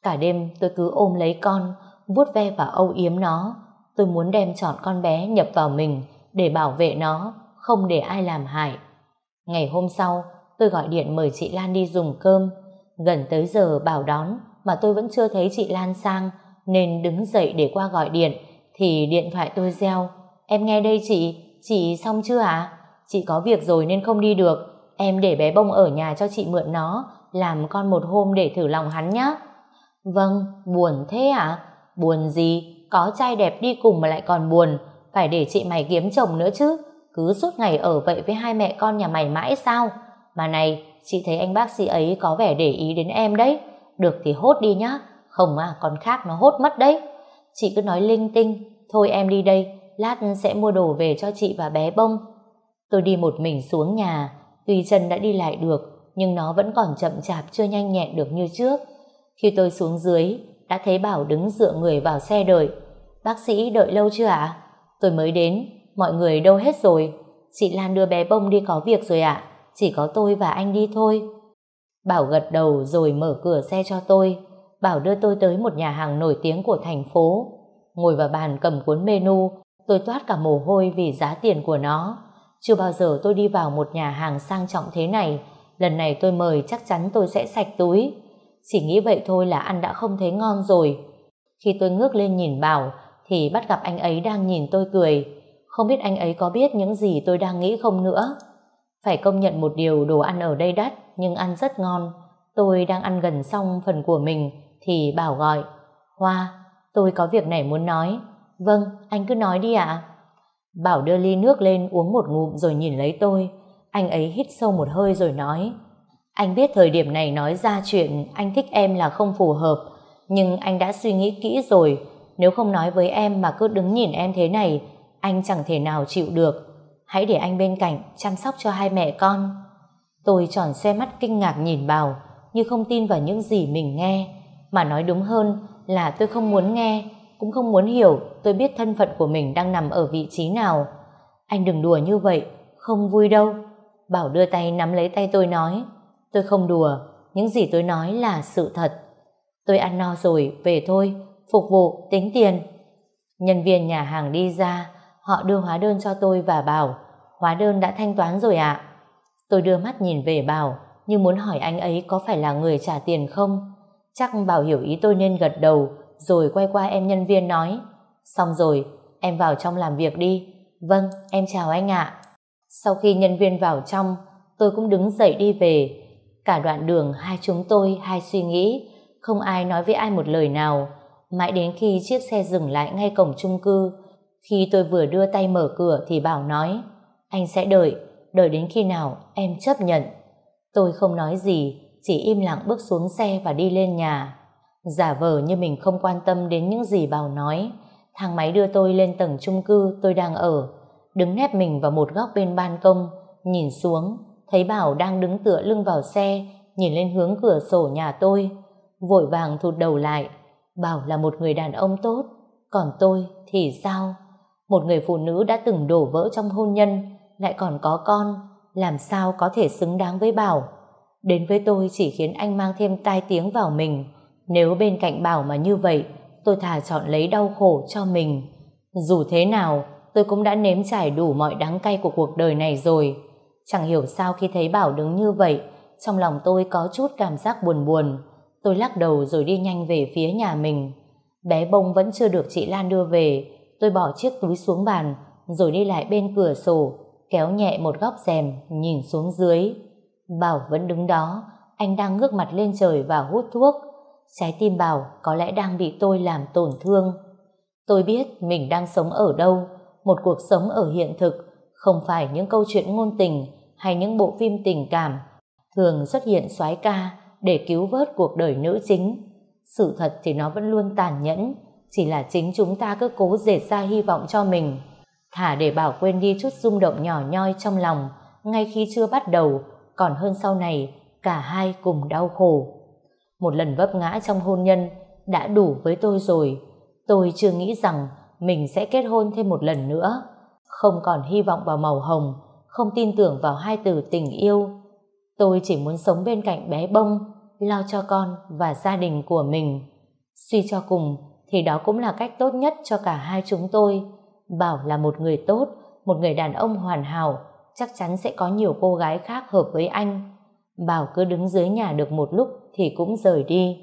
Cả đêm tôi cứ ôm lấy con, vuốt ve và âu yếm nó. Tôi muốn đem trọn con bé nhập vào mình để bảo vệ nó, không để ai làm hại. Ngày hôm sau, tôi gọi điện mời chị Lan đi dùng cơm. Gần tới giờ Bảo đón mà tôi vẫn chưa thấy chị Lan sang, nên đứng dậy để qua gọi điện thì điện thoại tôi reo. Em nghe đây chị, chị xong chưa ạ? À? Chị có việc rồi nên không đi được. Em để bé Bông ở nhà cho chị mượn nó, làm con một hôm để thử lòng hắn nhé. Vâng, buồn thế ạ? À? Buồn gì, có trai đẹp đi cùng mà lại còn buồn, phải để chị mày kiếm chồng nữa chứ. Cứ suốt ngày ở vậy với hai mẹ con nhà mày mãi sao? Mà này, chị thấy anh bác sĩ ấy có vẻ để ý đến em đấy. Được thì hốt đi nhá, không à con khác nó hốt mất đấy. Chị cứ nói linh tinh. Thôi em đi đây, lát sẽ mua đồ về cho chị và bé Bông. Tôi đi một mình xuống nhà. Tuy chân đã đi lại được, nhưng nó vẫn còn chậm chạp, chưa nhanh nhẹn được như trước. Khi tôi xuống dưới, đã thấy Bảo đứng dựa người vào xe đợi. Bác sĩ đợi lâu chưa ạ? À? Tôi mới đến, mọi người đâu hết rồi? Chị Lan đưa bé Bông đi có việc rồi ạ. À? Chỉ có tôi và anh đi thôi. Bảo gật đầu rồi mở cửa xe cho tôi. Bảo đưa tôi tới một nhà hàng nổi tiếng của thành phố. Ngồi vào bàn cầm cuốn menu, tôi toát cả mồ hôi vì giá tiền của nó. Chưa bao giờ tôi đi vào một nhà hàng sang trọng thế này. Lần này tôi mời chắc chắn tôi sẽ sạch túi. Chỉ nghĩ vậy thôi là ăn đã không thấy ngon rồi. Khi tôi ngước lên nhìn Bảo thì bắt gặp anh ấy đang nhìn tôi cười. Không biết anh ấy có biết những gì tôi đang nghĩ không nữa. Phải công nhận một điều, đồ ăn ở đây đắt nhưng ăn rất ngon. Tôi đang ăn gần xong phần của mình thì Bảo gọi. Hoa, tôi có việc này muốn nói. Vâng, anh cứ nói đi ạ. Bảo đưa ly nước lên uống một ngụm rồi nhìn lấy tôi. Anh ấy hít sâu một hơi rồi nói. Anh biết thời điểm này nói ra chuyện anh thích em là không phù hợp, nhưng anh đã suy nghĩ kỹ rồi. Nếu không nói với em mà cứ đứng nhìn em thế này, anh chẳng thể nào chịu được. Hãy để anh bên cạnh chăm sóc cho hai mẹ con. Tôi tròn xoe mắt kinh ngạc nhìn Bảo, như không tin vào những gì mình nghe. Mà nói đúng hơn là tôi không muốn nghe, cũng không muốn hiểu. Tôi biết thân phận của mình đang nằm ở vị trí nào. Anh đừng đùa như vậy, không vui đâu. Bảo đưa tay nắm lấy tay tôi nói. Tôi không đùa, những gì tôi nói là sự thật. Tôi ăn no rồi, về thôi, phục vụ, tính tiền. Nhân viên nhà hàng đi ra, họ đưa hóa đơn cho tôi và Bảo. Hóa đơn đã thanh toán rồi ạ. Tôi đưa mắt nhìn về Bảo, như muốn hỏi anh ấy có phải là người trả tiền không. Chắc Bảo hiểu ý tôi nên gật đầu, rồi quay qua em nhân viên nói. Xong rồi, em vào trong làm việc đi. Vâng, em chào anh ạ. Sau khi nhân viên vào trong, tôi cũng đứng dậy đi về. Cả đoạn đường hai chúng tôi hai suy nghĩ, không ai nói với ai một lời nào. Mãi đến khi chiếc xe dừng lại ngay cổng chung cư, khi tôi vừa đưa tay mở cửa thì Bảo nói. Anh sẽ đợi, đợi đến khi nào em chấp nhận. Tôi không nói gì, chỉ im lặng bước xuống xe và đi lên nhà. Giả vờ như mình không quan tâm đến những gì Bảo nói. Thang máy đưa tôi lên tầng chung cư tôi đang ở. Đứng nép mình vào một góc bên ban công, nhìn xuống, thấy Bảo đang đứng tựa lưng vào xe, nhìn lên hướng cửa sổ nhà tôi. Vội vàng thụt đầu lại. Bảo là một người đàn ông tốt, còn tôi thì sao? Một người phụ nữ đã từng đổ vỡ trong hôn nhân, lại còn có con, làm sao có thể xứng đáng với Bảo? Đến với tôi chỉ khiến anh mang thêm tai tiếng vào mình. Nếu bên cạnh Bảo mà như vậy, tôi thà chọn lấy đau khổ cho mình. Dù thế nào, tôi cũng đã nếm trải đủ mọi đắng cay của cuộc đời này rồi. Chẳng hiểu sao khi thấy Bảo đứng như vậy, trong lòng tôi có chút cảm giác buồn buồn. Tôi lắc đầu rồi đi nhanh về phía nhà mình. Bé Bông vẫn chưa được chị Lan đưa về. Tôi bỏ chiếc túi xuống bàn, rồi đi lại bên cửa sổ, kéo nhẹ một góc rèm, nhìn xuống dưới. Bảo vẫn đứng đó, anh đang ngước mặt lên trời và hút thuốc. Trái tim Bảo có lẽ đang bị tôi làm tổn thương. Tôi biết mình đang sống ở đâu, một cuộc sống ở hiện thực, không phải những câu chuyện ngôn tình hay những bộ phim tình cảm thường xuất hiện soái ca để cứu vớt cuộc đời nữ chính. Sự thật thì nó vẫn luôn tàn nhẫn, chỉ là chính chúng ta cứ cố dệt ra hy vọng cho mình. Thà để Bảo quên đi chút rung động nhỏ nhoi trong lòng ngay khi chưa bắt đầu, còn hơn sau này cả hai cùng đau khổ. Một lần vấp ngã trong hôn nhân đã đủ với tôi rồi. Tôi chưa nghĩ rằng mình sẽ kết hôn thêm một lần nữa. Không còn hy vọng vào màu hồng, không tin tưởng vào hai từ tình yêu. Tôi chỉ muốn sống bên cạnh bé Bông, lo cho con và gia đình của mình. Suy cho cùng thì đó cũng là cách tốt nhất cho cả hai chúng tôi. Bảo là một người tốt, một người đàn ông hoàn hảo, chắc chắn sẽ có nhiều cô gái khác hợp với anh. Bảo cứ đứng dưới nhà được một lúc thì cũng rời đi.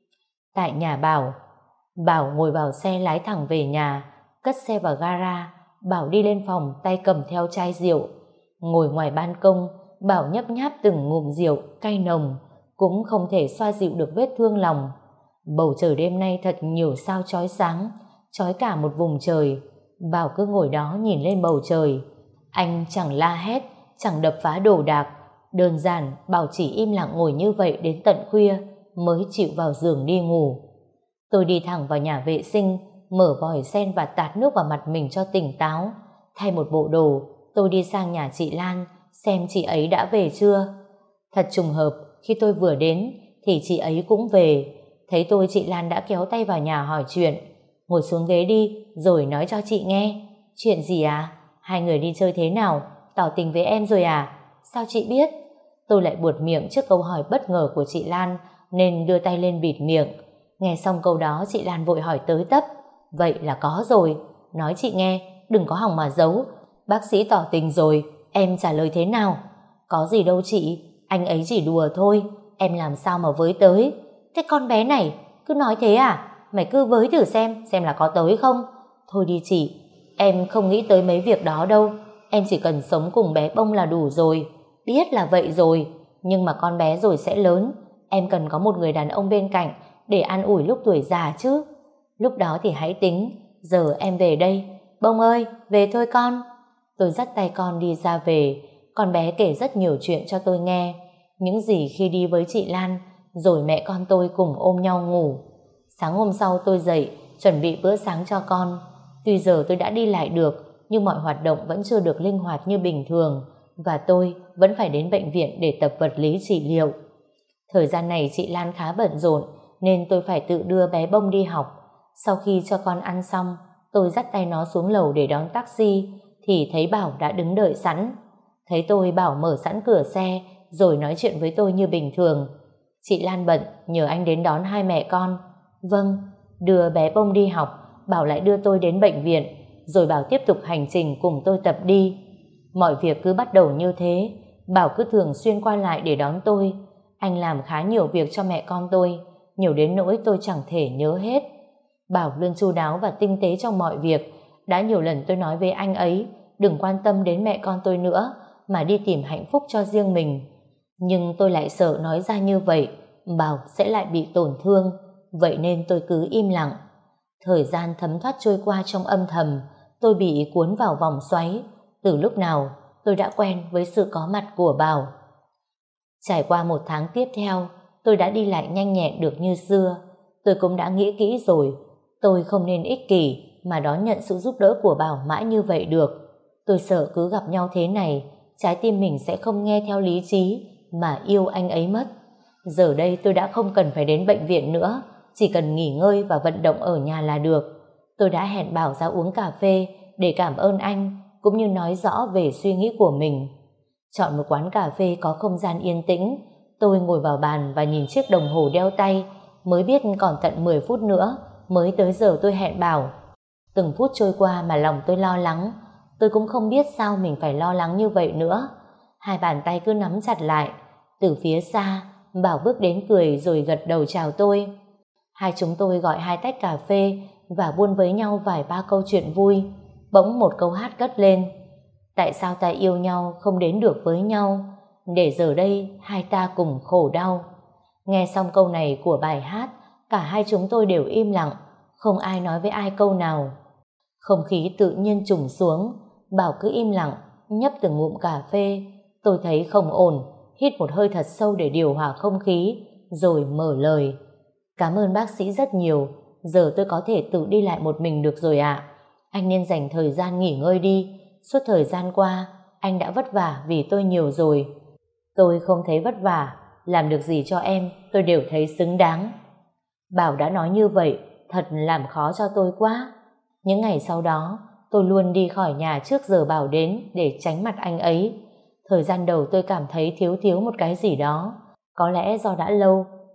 Tại nhà Bảo, Bảo ngồi vào xe lái thẳng về nhà, cất xe vào gara. Bảo đi lên phòng tay cầm theo chai rượu. Ngồi ngoài ban công, Bảo nhấp nháp từng ngụm rượu cay nồng, cũng không thể xoa dịu được vết thương lòng. Bầu trời đêm nay thật nhiều sao chói sáng, chói cả một vùng trời. Bảo cứ ngồi đó nhìn lên bầu trời. Anh chẳng la hét, chẳng đập phá đồ đạc. Đơn giản Bảo chỉ im lặng ngồi như vậy đến tận khuya mới chịu vào giường đi ngủ. Tôi đi thẳng vào nhà vệ sinh, mở vòi sen và tạt nước vào mặt mình cho tỉnh táo. Thay một bộ đồ, tôi đi sang nhà chị Lan xem chị ấy đã về chưa. Thật trùng hợp, khi tôi vừa đến thì chị ấy cũng về. Thấy tôi, chị Lan đã kéo tay vào nhà hỏi chuyện. Ngồi xuống ghế đi rồi nói cho chị nghe. Chuyện gì à? Hai người đi chơi thế nào? Tỏ tình với em rồi à? Sao chị biết? Tôi lại buột miệng trước câu hỏi bất ngờ của chị Lan nên đưa tay lên bịt miệng. Nghe xong câu đó chị Lan vội hỏi tới tấp. Vậy là có rồi. Nói chị nghe, đừng có hòng mà giấu. Bác sĩ tỏ tình rồi, em trả lời thế nào? Có gì đâu chị, anh ấy chỉ đùa thôi. Em làm sao mà với tới? Thế con bé này cứ nói thế à? Mày cứ với thử xem, xem là có tới không? Thôi đi chị, em không nghĩ tới mấy việc đó đâu. Em chỉ cần sống cùng bé Bông là đủ rồi. Biết là vậy rồi, nhưng mà con bé rồi sẽ lớn. Em cần có một người đàn ông bên cạnh để an ủi lúc tuổi già chứ. Lúc đó thì hãy tính. Giờ em về đây. Bông ơi, về thôi con. Tôi dắt tay con đi ra về. Con bé kể rất nhiều chuyện cho tôi nghe. Những gì khi đi với chị Lan, rồi mẹ con tôi cùng ôm nhau ngủ. Sáng hôm sau tôi dậy chuẩn bị bữa sáng cho con. Tuy giờ tôi đã đi lại được, nhưng mọi hoạt động vẫn chưa được linh hoạt như bình thường, và tôi vẫn phải đến bệnh viện để tập vật lý trị liệu. Thời gian này chị Lan khá bận rộn nên tôi phải tự đưa bé Bông đi học. Sau khi cho con ăn xong, tôi dắt tay nó xuống lầu để đón taxi thì thấy Bảo đã đứng đợi sẵn. Thấy tôi, Bảo mở sẵn cửa xe rồi nói chuyện với tôi như bình thường. Chị Lan bận, nhờ anh đến đón hai mẹ con. Vâng. Đưa bé Bông đi học, Bảo lại đưa tôi đến bệnh viện, rồi Bảo tiếp tục hành trình cùng tôi tập đi. Mọi việc cứ bắt đầu như thế. Bảo cứ thường xuyên qua lại để đón tôi. Anh làm khá nhiều việc cho mẹ con tôi, nhiều đến nỗi tôi chẳng thể nhớ hết. Bảo luôn chu đáo và tinh tế trong mọi việc. Đã nhiều lần tôi nói với anh ấy đừng quan tâm đến mẹ con tôi nữa, mà đi tìm hạnh phúc cho riêng mình. Nhưng tôi lại sợ nói ra như vậy Bảo sẽ lại bị tổn thương. Vậy nên tôi cứ im lặng. Thời gian thấm thoát trôi qua trong âm thầm. Tôi bị cuốn vào vòng xoáy. Từ lúc nào tôi đã quen với sự có mặt của Bảo. Trải qua một tháng tiếp theo, tôi đã đi lại nhanh nhẹn được như xưa. Tôi cũng đã nghĩ kỹ rồi. Tôi không nên ích kỷ mà đón nhận sự giúp đỡ của Bảo mãi như vậy được. Tôi sợ cứ gặp nhau thế này, trái tim mình sẽ không nghe theo lý trí mà yêu anh ấy mất. Giờ đây tôi đã không cần phải đến bệnh viện nữa, chỉ cần nghỉ ngơi và vận động ở nhà là được. Tôi đã hẹn Bảo ra uống cà phê để cảm ơn anh, cũng như nói rõ về suy nghĩ của mình. Chọn một quán cà phê có không gian yên tĩnh, tôi ngồi vào bàn và nhìn chiếc đồng hồ đeo tay, mới biết còn tận mười phút nữa mới tới giờ tôi hẹn Bảo. Từng phút trôi qua mà lòng tôi lo lắng. Tôi cũng không biết sao mình phải lo lắng như vậy nữa. Hai bàn tay cứ nắm chặt lại. Từ phía xa, Bảo bước đến cười rồi gật đầu chào tôi. Hai chúng tôi gọi hai tách cà phê và buôn với nhau vài ba câu chuyện vui. Bỗng một câu hát cất lên. Tại sao ta yêu nhau không đến được với nhau, để giờ đây hai ta cùng khổ đau. Nghe xong câu này của bài hát, cả hai chúng tôi đều im lặng, không ai nói với ai câu nào. Không khí tự nhiên trùng xuống. Bảo cứ im lặng nhấp từng ngụm cà phê. Tôi thấy không ổn, hít một hơi thật sâu để điều hòa không khí, rồi mở lời. Cảm ơn bác sĩ rất nhiều. Giờ tôi có thể tự đi lại một mình được rồi ạ. Anh nên dành thời gian nghỉ ngơi đi. Suốt thời gian qua anh đã vất vả vì tôi nhiều rồi. Tôi không thấy vất vả. Làm được gì cho em tôi đều thấy xứng đáng. Bảo đã nói như vậy thật làm khó cho tôi quá. Những ngày sau đó tôi luôn đi khỏi nhà trước giờ Bảo đến để tránh mặt anh ấy. Thời gian đầu tôi cảm thấy thiếu thiếu một cái gì đó. Có lẽ do đã lâu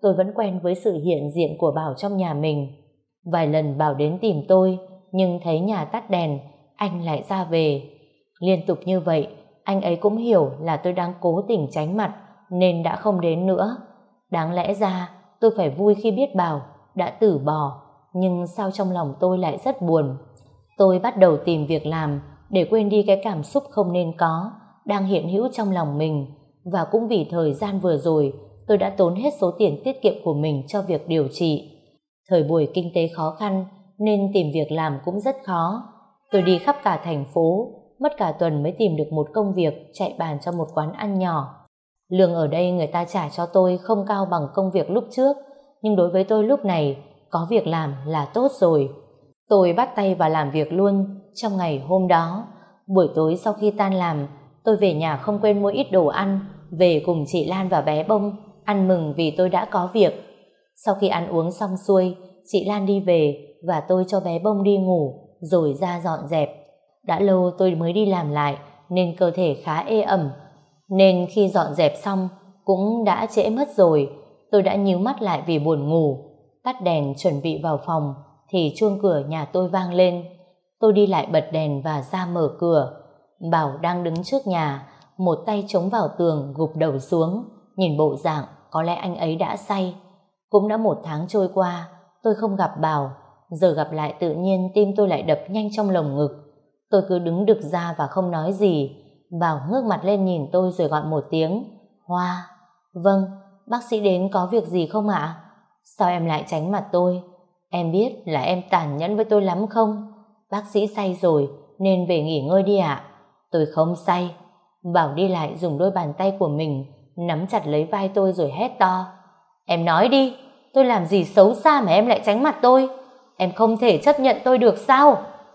tôi vẫn quen với sự hiện diện của Bảo trong nhà mình. Vài lần Bảo đến tìm tôi, nhưng thấy nhà tắt đèn, anh lại ra về. Liên tục như vậy, anh ấy cũng hiểu là tôi đang cố tình tránh mặt, nên đã không đến nữa. Đáng lẽ ra, tôi phải vui khi biết Bảo đã từ bỏ, nhưng sao trong lòng tôi lại rất buồn. Tôi bắt đầu tìm việc làm để quên đi cái cảm xúc không nên có đang hiện hữu trong lòng mình, và cũng vì thời gian vừa rồi tôi đã tốn hết số tiền tiết kiệm của mình cho việc điều trị. Thời buổi kinh tế khó khăn nên tìm việc làm cũng rất khó. Tôi đi khắp cả thành phố, mất cả tuần mới tìm được một công việc chạy bàn cho một quán ăn nhỏ. Lương ở đây người ta trả cho tôi không cao bằng công việc lúc trước, nhưng đối với tôi lúc này có việc làm là tốt rồi. Tôi bắt tay vào làm việc luôn trong ngày hôm đó. Buổi tối sau khi tan làm, tôi về nhà không quên mua ít đồ ăn về cùng chị Lan và bé Bông ăn mừng vì tôi đã có việc. Sau khi ăn uống xong xuôi, chị Lan đi về và tôi cho bé Bông đi ngủ rồi ra dọn dẹp. Đã lâu tôi mới đi làm lại nên cơ thể khá ê ẩm, nên khi dọn dẹp xong cũng đã trễ mất rồi. Tôi đã nhíu mắt lại vì buồn ngủ. Tắt đèn chuẩn bị vào phòng thì chuông cửa nhà tôi vang lên. Tôi đi lại bật đèn và ra mở cửa. Bảo đang đứng trước nhà, một tay chống vào tường gục đầu xuống, nhìn bộ dạng có lẽ anh ấy đã say. Cũng đã một tháng trôi qua, tôi không gặp Bảo. Giờ gặp lại tự nhiên tim tôi lại đập nhanh trong lồng ngực. Tôi cứ đứng đực ra và không nói gì. Bảo ngước mặt lên nhìn tôi rồi gọi một tiếng: Hoa. Vâng, bác sĩ đến có việc gì không ạ? Sao em lại tránh mặt tôi? Em biết là em tàn nhẫn với tôi lắm không? Bác sĩ say rồi nên về nghỉ ngơi đi ạ. Tôi không say. Bảo đi lại dùng đôi bàn tay của mình nắm chặt lấy vai tôi rồi hét to: Em nói đi, tôi làm gì xấu xa mà em lại tránh mặt tôi? Em không thể chấp nhận tôi được sao?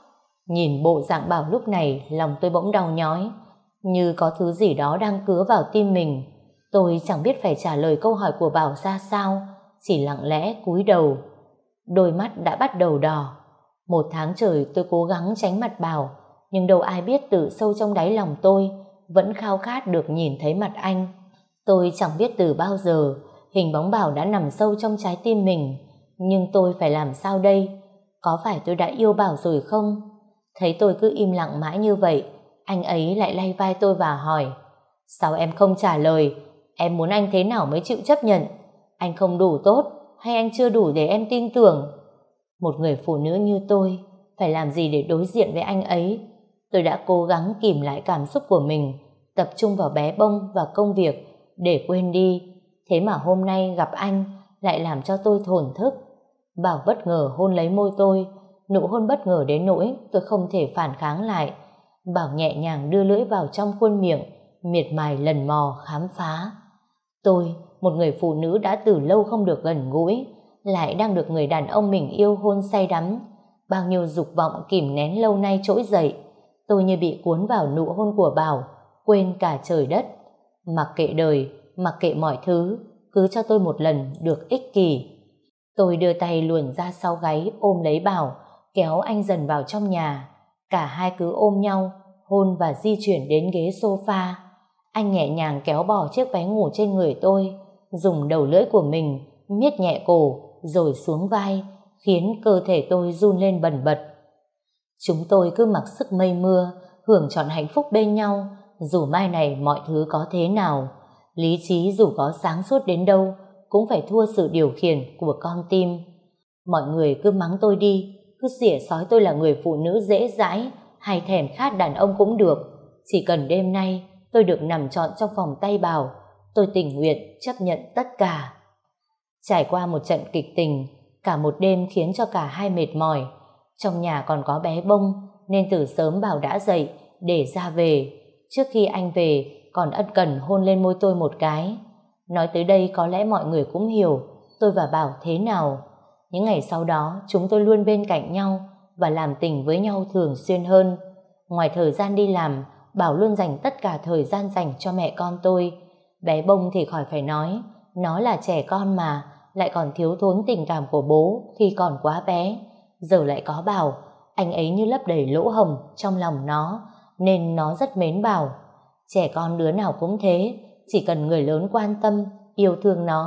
Nhìn bộ dạng Bảo lúc này, lòng tôi bỗng đau nhói, như có thứ gì đó đang cứa vào tim mình. Tôi chẳng biết phải trả lời câu hỏi của Bảo ra sao, chỉ lặng lẽ cúi đầu. Đôi mắt đã bắt đầu đỏ. Một tháng trời tôi cố gắng tránh mặt Bảo, nhưng đâu ai biết từ sâu trong đáy lòng tôi vẫn khao khát được nhìn thấy mặt anh. Tôi chẳng biết từ bao giờ hình bóng Bảo đã nằm sâu trong trái tim mình, nhưng tôi phải làm sao đây? Có phải tôi đã yêu Bảo rồi không? Thấy tôi cứ im lặng mãi như vậy, anh ấy lại lay vai tôi và hỏi: Sao em không trả lời? Em muốn anh thế nào mới chịu chấp nhận? Anh không đủ tốt hay anh chưa đủ để em tin tưởng? Một người phụ nữ như tôi phải làm gì để đối diện với anh ấy? Tôi đã cố gắng kìm lại cảm xúc của mình, tập trung vào bé Bông và công việc để quên đi. Thế mà hôm nay gặp anh lại làm cho tôi thổn thức. Bảo bất ngờ hôn lấy môi tôi, nụ hôn bất ngờ đến nỗi tôi không thể phản kháng lại. Bảo nhẹ nhàng đưa lưỡi vào trong khuôn miệng, miệt mài lần mò khám phá. Tôi, một người phụ nữ đã từ lâu không được gần gũi, lại đang được người đàn ông mình yêu hôn say đắm. Bao nhiêu dục vọng kìm nén lâu nay trỗi dậy. Tôi như bị cuốn vào nụ hôn của Bảo, quên cả trời đất. Mặc kệ đời, mặc kệ mọi thứ, cứ cho tôi một lần được ích kỷ. Tôi đưa tay luồn ra sau gáy ôm lấy Bảo, kéo anh dần vào trong nhà. Cả hai cứ ôm nhau, hôn và di chuyển đến ghế sofa. Anh nhẹ nhàng kéo bỏ chiếc váy ngủ trên người tôi, dùng đầu lưỡi của mình miết nhẹ cổ rồi xuống vai, khiến cơ thể tôi run lên bần bật. Chúng tôi cứ mặc sức mây mưa, hưởng trọn hạnh phúc bên nhau, dù mai này mọi thứ có thế nào. Lý trí dù có sáng suốt đến đâu cũng phải thua sự điều khiển của con tim. Mọi người cứ mắng tôi đi, cứ xỉa xói tôi là người phụ nữ dễ dãi hay thèm khát đàn ông cũng được. Chỉ cần đêm nay tôi được nằm trọn trong vòng tay Bảo, tôi tình nguyện chấp nhận tất cả. Trải qua một trận kịch tình, cả một đêm khiến cho cả hai mệt mỏi. Trong nhà còn có bé Bông nên từ sớm Bảo đã dậy để ra về. Trước khi anh về còn ân cần hôn lên môi tôi một cái. Nói tới đây có lẽ mọi người cũng hiểu tôi và Bảo thế nào. Những ngày sau đó chúng tôi luôn bên cạnh nhau và làm tình với nhau thường xuyên hơn. Ngoài thời gian đi làm, Bảo luôn dành tất cả thời gian dành cho mẹ con tôi. Bé Bông thì khỏi phải nói, nó là trẻ con mà, lại còn thiếu thốn tình cảm của bố khi còn quá bé. Giờ lại có Bảo, anh ấy như lấp đầy lỗ hổng trong lòng nó, nên nó rất mến Bảo. Trẻ con đứa nào cũng thế, chỉ cần người lớn quan tâm, yêu thương nó,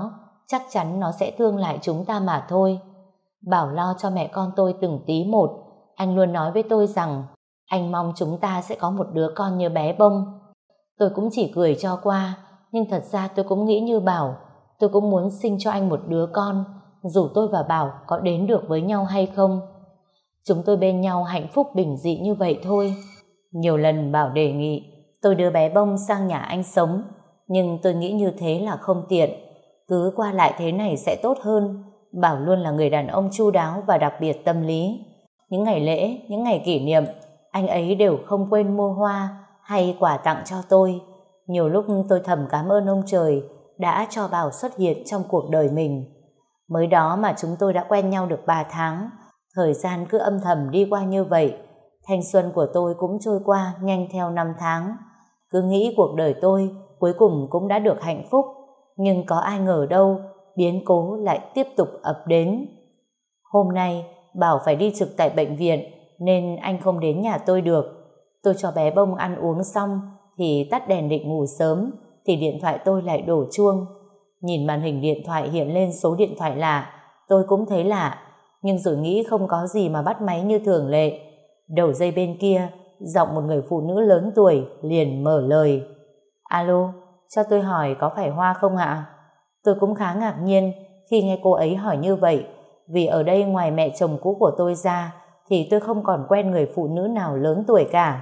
chắc chắn nó sẽ thương lại chúng ta mà thôi. Bảo lo cho mẹ con tôi từng tí một. Anh luôn nói với tôi rằng anh mong chúng ta sẽ có một đứa con như bé Bông. Tôi cũng chỉ cười cho qua, nhưng thật ra tôi cũng nghĩ như Bảo. Tôi cũng muốn sinh cho anh một đứa con, dù tôi và Bảo có đến được với nhau hay không. Chúng tôi bên nhau hạnh phúc bình dị như vậy thôi. Nhiều lần Bảo đề nghị tôi đưa bé Bông sang nhà anh sống, nhưng tôi nghĩ như thế là không tiện. Cứ qua lại thế này sẽ tốt hơn. Bảo luôn là người đàn ông chu đáo và đặc biệt tâm lý. Những ngày lễ, những ngày kỷ niệm, anh ấy đều không quên mua hoa hay quà tặng cho tôi. Nhiều lúc tôi thầm cảm ơn ông trời đã cho Bảo xuất hiện trong cuộc đời mình. Mới đó mà chúng tôi đã quen nhau được ba tháng. Thời gian cứ âm thầm đi qua như vậy. Thanh xuân của tôi cũng trôi qua nhanh theo năm tháng. Cứ nghĩ cuộc đời tôi cuối cùng cũng đã được hạnh phúc. Nhưng có ai ngờ đâu, biến cố lại tiếp tục ập đến. Hôm nay Bảo phải đi trực tại bệnh viện nên anh không đến nhà tôi được. Tôi cho bé Bông ăn uống xong thì tắt đèn định ngủ sớm, thì điện thoại tôi lại đổ chuông. Nhìn màn hình điện thoại hiện lên số điện thoại lạ, tôi cũng thấy lạ, nhưng rồi nghĩ không có gì mà bắt máy như thường lệ. Đầu dây bên kia, giọng một người phụ nữ lớn tuổi liền mở lời. Alo, cho tôi hỏi có phải Hoa không ạ? Tôi cũng khá ngạc nhiên khi nghe cô ấy hỏi như vậy, vì ở đây ngoài mẹ chồng cũ của tôi ra thì tôi không còn quen người phụ nữ nào lớn tuổi cả.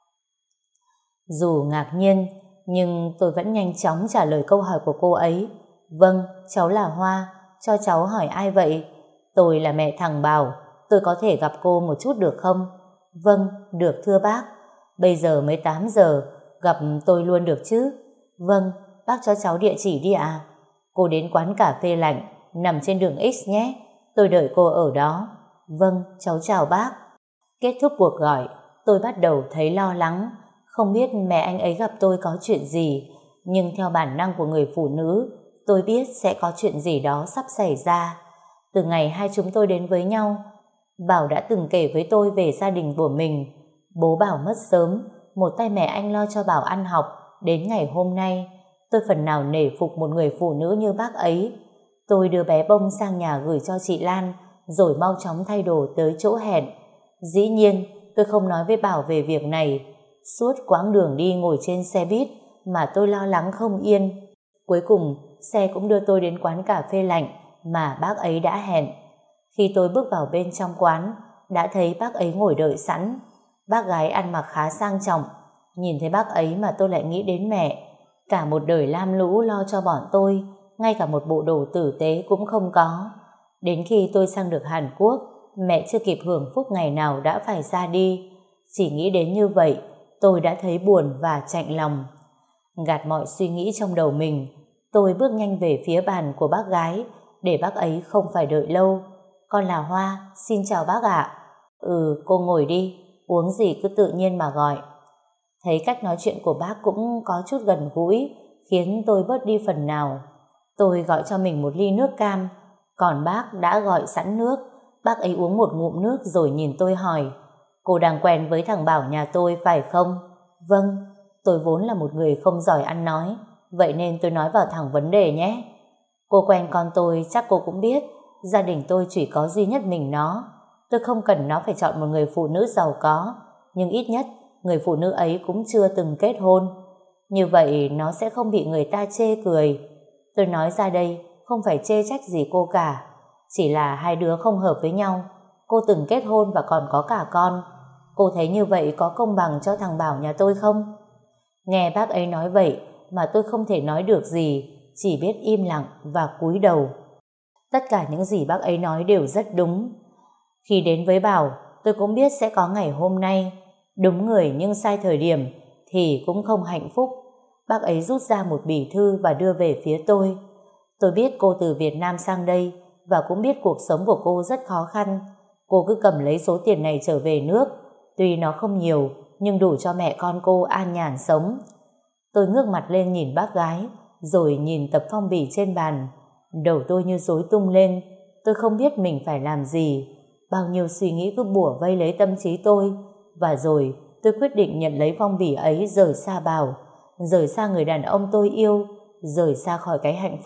Dù ngạc nhiên, nhưng tôi vẫn nhanh chóng trả lời câu hỏi của cô ấy. Vâng, cháu là Hoa, cho cháu hỏi ai vậy? Tôi là mẹ thằng Bảo, tôi có thể gặp cô một chút được không? Vâng, được thưa bác. Bây giờ mới tám giờ, gặp tôi luôn được chứ? Vâng, bác cho cháu địa chỉ đi ạ. Cô đến quán cà phê lạnh, nằm trên đường X nhé. Tôi đợi cô ở đó. Vâng, cháu chào bác. Kết thúc cuộc gọi, tôi bắt đầu thấy lo lắng. Không biết mẹ anh ấy gặp tôi có chuyện gì, nhưng theo bản năng của người phụ nữ, tôi biết sẽ có chuyện gì đó sắp xảy ra. Từ ngày hai chúng tôi đến với nhau, Bảo đã từng kể với tôi về gia đình của mình. Bố Bảo mất sớm, một tay mẹ anh lo cho Bảo ăn học, đến ngày hôm nay, tôi phần nào nể phục một người phụ nữ như bác ấy. Tôi đưa bé Bông sang nhà gửi cho chị Lan, rồi mau chóng thay đồ tới chỗ hẹn. Dĩ nhiên, tôi không nói với Bảo về việc này. Suốt quãng đường đi ngồi trên xe buýt mà tôi lo lắng không yên. Cuối cùng, xe cũng đưa tôi đến quán cà phê lạnh mà bác ấy đã hẹn. Khi tôi bước vào bên trong quán, đã thấy bác ấy ngồi đợi sẵn. Bác gái ăn mặc khá sang trọng. Nhìn thấy bác ấy mà tôi lại nghĩ đến mẹ. Cả một đời lam lũ lo cho bọn tôi, ngay cả một bộ đồ tử tế cũng không có. Đến khi tôi sang được Hàn Quốc, mẹ chưa kịp hưởng phúc ngày nào đã phải ra đi. Chỉ nghĩ đến như vậy, tôi đã thấy buồn và chạnh lòng. Gạt mọi suy nghĩ trong đầu mình, tôi bước nhanh về phía bàn của bác gái, để bác ấy không phải đợi lâu. Con là Hoa, xin chào bác ạ. Ừ, cô ngồi đi, uống gì cứ tự nhiên mà gọi. Thấy cách nói chuyện của bác cũng có chút gần gũi, khiến tôi bớt đi phần nào. Tôi gọi cho mình một ly nước cam, còn bác đã gọi sẵn nước. Bác ấy uống một ngụm nước rồi nhìn tôi hỏi, cô đang quen với thằng Bảo nhà tôi phải không? Vâng, tôi vốn là một người không giỏi ăn nói, vậy nên tôi nói vào thẳng vấn đề nhé. Cô quen con tôi chắc cô cũng biết, gia đình tôi chỉ có duy nhất mình nó. Tôi không cần nó phải chọn một người phụ nữ giàu có, nhưng ít nhất người phụ nữ ấy cũng chưa từng kết hôn. Như vậy nó sẽ không bị người ta chê cười. Tôi nói ra đây không phải chê trách gì cô cả, chỉ là hai đứa không hợp với nhau. Cô từng kết hôn và còn có cả con. Cô thấy như vậy có công bằng cho thằng Bảo nhà tôi không? Nghe bác ấy nói vậy mà tôi không thể nói được gì, chỉ biết im lặng và cúi đầu. Tất cả những gì bác ấy nói đều rất đúng. Khi đến với Bảo, tôi cũng biết sẽ có ngày hôm nay. Đúng người nhưng sai thời điểm thì cũng không hạnh phúc. Bác ấy rút ra một bì thư và đưa về phía tôi. Tôi biết cô từ Việt Nam sang đây và cũng biết cuộc sống của cô rất khó khăn. Cô cứ cầm lấy số tiền này trở về nước. Tuy nó không nhiều nhưng đủ cho mẹ con cô an nhàn sống. Tôi ngước mặt lên nhìn bác gái, rồi nhìn tập phong bì trên bàn. Đầu tôi như rối tung lên. Tôi không biết mình phải làm gì. Bao nhiêu suy nghĩ cứ bủa vây lấy tâm trí tôi. Và rồi tôi quyết định nhận lấy phong bì ấy, rời xa Bảo, rời xa người đàn ông tôi yêu, rời xa khỏi cái hạnh phúc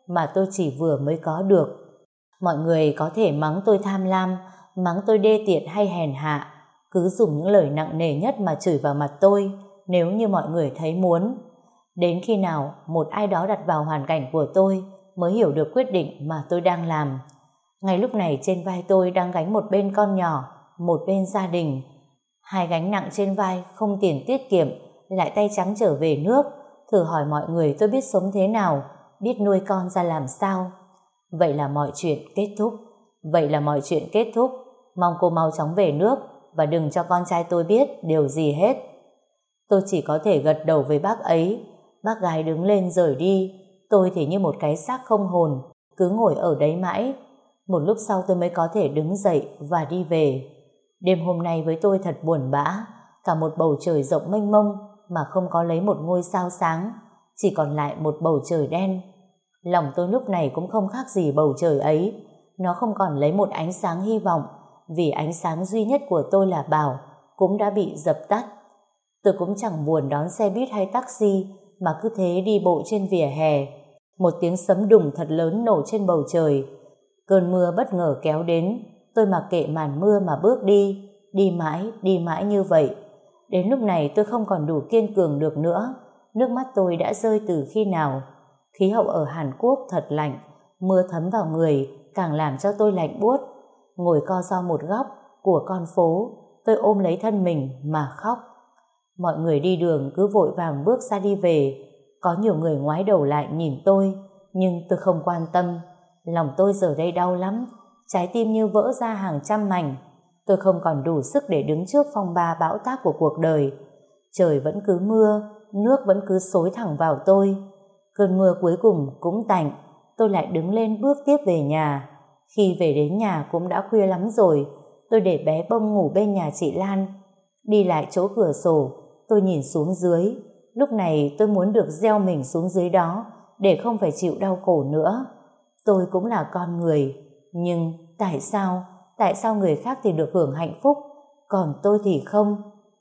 mà tôi chỉ vừa mới có được. Mọi người có thể mắng tôi tham lam, mắng tôi đê tiện hay hèn hạ, cứ dùng những lời nặng nề nhất mà chửi vào mặt tôi nếu như mọi người thấy muốn. Đến khi nào một ai đó đặt vào hoàn cảnh của tôi mới hiểu được quyết định mà tôi đang làm. Ngay lúc này trên vai tôi đang gánh một bên con nhỏ, một bên gia đình. Hai gánh nặng trên vai, không tiền tiết kiệm, lại tay trắng trở về nước. Thử hỏi mọi người tôi biết sống thế nào, biết nuôi con ra làm sao. Vậy là mọi chuyện kết thúc. Vậy là mọi chuyện kết thúc. Mong cô mau chóng về nước và đừng cho con trai tôi biết điều gì hết. Tôi chỉ có thể gật đầu với bác ấy. Bác gái đứng lên rời đi. Tôi thì như một cái xác không hồn, cứ ngồi ở đấy mãi. Một lúc sau tôi mới có thể đứng dậy và đi về. Đêm hôm nay với tôi thật buồn bã. Cả một bầu trời rộng mênh mông mà không có lấy một ngôi sao sáng, chỉ còn lại một bầu trời đen. Lòng tôi lúc này cũng không khác gì bầu trời ấy. Nó không còn lấy một ánh sáng hy vọng, vì ánh sáng duy nhất của tôi là Bảo cũng đã bị dập tắt. Tôi cũng chẳng buồn đón xe buýt hay taxi, mà cứ thế đi bộ trên vỉa hè. Một tiếng sấm đùng thật lớn nổ trên bầu trời. Cơn mưa bất ngờ kéo đến. Tôi mặc kệ màn mưa mà bước đi. Đi mãi, đi mãi như vậy. Đến lúc này tôi không còn đủ kiên cường được nữa. Nước mắt tôi đã rơi từ khi nào. Khí hậu ở Hàn Quốc thật lạnh. Mưa thấm vào người càng làm cho tôi lạnh buốt. Ngồi co ro một góc của con phố, tôi ôm lấy thân mình mà khóc. Mọi người đi đường cứ vội vàng bước ra đi về. Có nhiều người ngoái đầu lại nhìn tôi, nhưng tôi không quan tâm. Lòng tôi giờ đây đau lắm, trái tim như vỡ ra hàng trăm mảnh. Tôi không còn đủ sức để đứng trước phong ba bão táp của cuộc đời. Trời vẫn cứ mưa, nước vẫn cứ xối thẳng vào tôi. Cơn mưa cuối cùng cũng tạnh. Tôi lại đứng lên bước tiếp về nhà. Khi về đến nhà cũng đã khuya lắm rồi. Tôi để bé Bông ngủ bên nhà chị Lan. Đi lại chỗ cửa sổ, tôi nhìn xuống dưới. Lúc này tôi muốn được gieo mình xuống dưới đó, để không phải chịu đau khổ nữa. Tôi cũng là con người. Nhưng tại sao, tại sao người khác thì được hưởng hạnh phúc, còn tôi thì không?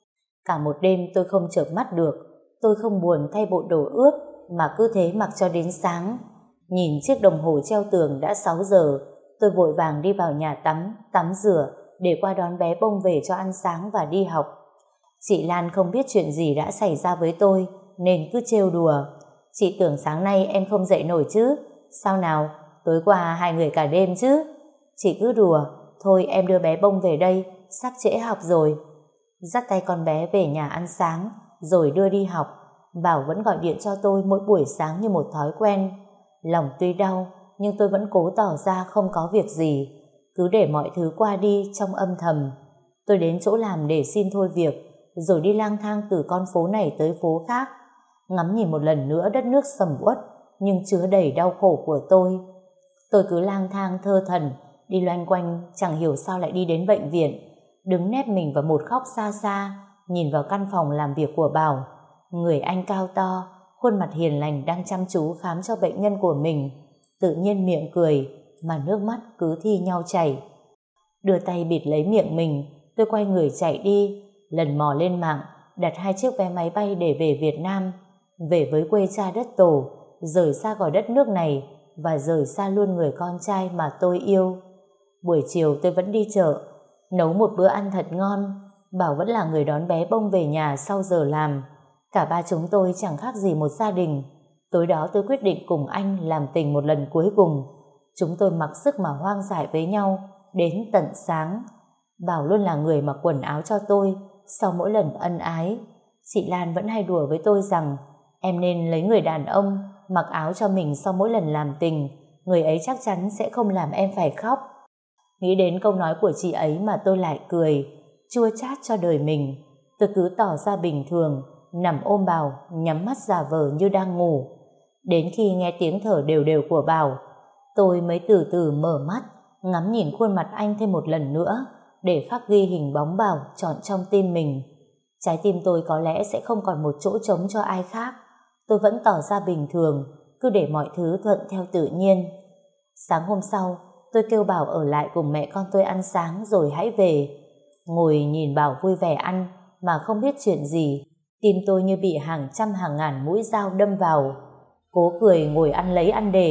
Cả một đêm tôi không chợp mắt được. Tôi không buồn thay bộ đồ ướt, mà cứ thế mặc cho đến sáng. Nhìn chiếc đồng hồ treo tường đã sáu giờ, tôi vội vàng đi vào nhà tắm, tắm rửa, để qua đón bé Bông về cho ăn sáng và đi học. Chị Lan không biết chuyện gì đã xảy ra với tôi, nên cứ trêu đùa. Chị tưởng sáng nay em không dậy nổi chứ? Sao nào, tối qua hai người cả đêm chứ? Chị cứ đùa, thôi em đưa bé Bông về đây, sắp trễ học rồi. Dắt tay con bé về nhà ăn sáng, rồi đưa đi học. Bảo vẫn gọi điện cho tôi mỗi buổi sáng như một thói quen. Lòng tuy đau, nhưng tôi vẫn cố tỏ ra không có việc gì, cứ để mọi thứ qua đi trong âm thầm. Tôi đến chỗ làm để xin thôi việc, rồi đi lang thang từ con phố này tới phố khác, ngắm nhìn một lần nữa đất nước sầm uất nhưng chứa đầy đau khổ của tôi. Tôi cứ lang thang thơ thẩn, đi loanh quanh, chẳng hiểu sao lại đi đến bệnh viện, đứng nép mình vào một góc xa xa, nhìn vào căn phòng làm việc của Bảo. Người anh cao to, khuôn mặt hiền lành đang chăm chú khám cho bệnh nhân của mình, tự nhiên miệng cười mà nước mắt cứ thi nhau chảy. Đưa tay bịt lấy miệng mình, tôi quay người chạy đi, lần mò lên mạng đặt hai chiếc vé máy bay để về Việt Nam, về với quê cha đất tổ, rời xa khỏi đất nước này và rời xa luôn người con trai mà tôi yêu. Buổi chiều tôi vẫn đi chợ, nấu một bữa ăn thật ngon. Bảo vẫn là người đón bé Bông về nhà sau giờ làm. Cả ba chúng tôi chẳng khác gì một gia đình. Tối đó tôi quyết định cùng anh làm tình một lần cuối cùng. Chúng tôi mặc sức mà hoang dại với nhau đến tận sáng. Bảo luôn là người mặc quần áo cho tôi sau mỗi lần ân ái. Chị Lan vẫn hay đùa với tôi rằng em nên lấy người đàn ông mặc áo cho mình sau mỗi lần làm tình, người ấy chắc chắn sẽ không làm em phải khóc. Nghĩ đến câu nói của chị ấy mà tôi lại cười, chua chát cho đời mình. Tôi cứ tỏ ra bình thường, nằm ôm Bảo, nhắm mắt giả vờ như đang ngủ. Đến khi nghe tiếng thở đều đều của Bảo, tôi mới từ từ mở mắt, ngắm nhìn khuôn mặt anh thêm một lần nữa, để khắc ghi hình bóng Bảo trọn trong tim mình. Trái tim tôi có lẽ sẽ không còn một chỗ trống cho ai khác. Tôi vẫn tỏ ra bình thường, cứ để mọi thứ thuận theo tự nhiên. Sáng hôm sau, tôi kêu Bảo ở lại cùng mẹ con tôi ăn sáng rồi hãy về. Ngồi nhìn Bảo vui vẻ ăn mà không biết chuyện gì, tim tôi như bị hàng trăm hàng ngàn mũi dao đâm vào. Cố cười ngồi ăn lấy ăn để,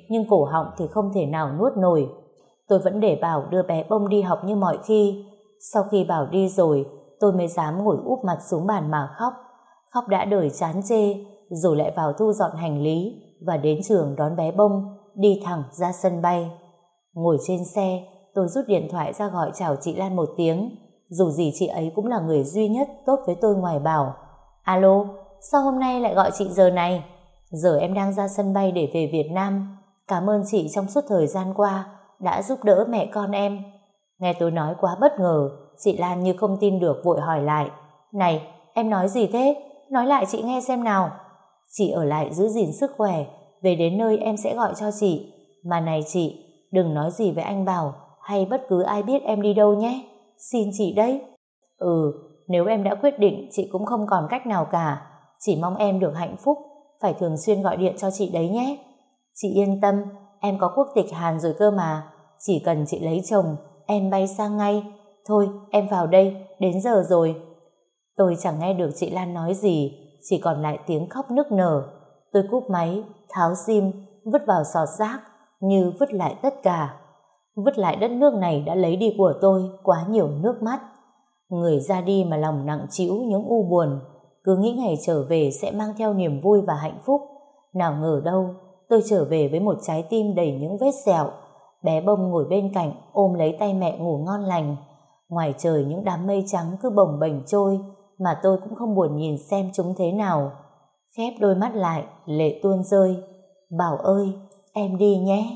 nhưng cổ họng thì không thể nào nuốt nổi. Tôi vẫn để Bảo đưa bé Bông đi học như mọi khi. Sau khi Bảo đi rồi, tôi mới dám ngồi úp mặt xuống bàn mà khóc. Khóc đã đời chán chê, rồi lại vào thu dọn hành lý và đến trường đón bé Bông, đi thẳng ra sân bay. Ngồi trên xe, tôi rút điện thoại ra gọi chào chị Lan một tiếng. Dù gì chị ấy cũng là người duy nhất tốt với tôi ngoài Bảo. Alo, sao hôm nay lại gọi chị giờ này? Giờ em đang ra sân bay để về Việt Nam. Cảm ơn chị trong suốt thời gian qua đã giúp đỡ mẹ con em. Nghe tôi nói quá bất ngờ, chị Lan như không tin được vội hỏi lại. Này, em nói gì thế? Nói lại chị nghe xem nào. Chị ở lại giữ gìn sức khỏe, về đến nơi em sẽ gọi cho chị. Mà này chị, đừng nói gì với anh Bảo hay bất cứ ai biết em đi đâu nhé. Xin chị đấy. Ừ, nếu em đã quyết định chị cũng không còn cách nào cả. Chỉ mong em được hạnh phúc, phải thường xuyên gọi điện cho chị đấy nhé. Chị yên tâm, em có quốc tịch Hàn rồi cơ mà. Chỉ cần chị lấy chồng, em bay sang ngay. Thôi, em vào đây, đến giờ rồi. Tôi chẳng nghe được chị Lan nói gì, chỉ còn lại tiếng khóc nức nở. Tôi cúp máy, tháo sim, vứt vào sọt rác, như vứt lại tất cả. Vứt lại đất nước này đã lấy đi của tôi quá nhiều nước mắt. Người ra đi mà lòng nặng trĩu những u buồn, cứ nghĩ ngày trở về sẽ mang theo niềm vui và hạnh phúc. Nào ngờ đâu, tôi trở về với một trái tim đầy những vết sẹo. Bé Bông ngồi bên cạnh ôm lấy tay mẹ ngủ ngon lành. Ngoài trời những đám mây trắng cứ bồng bềnh trôi, mà tôi cũng không buồn nhìn xem chúng thế nào. Khép đôi mắt lại, lệ tuôn rơi. Bảo ơi, em đi nhé.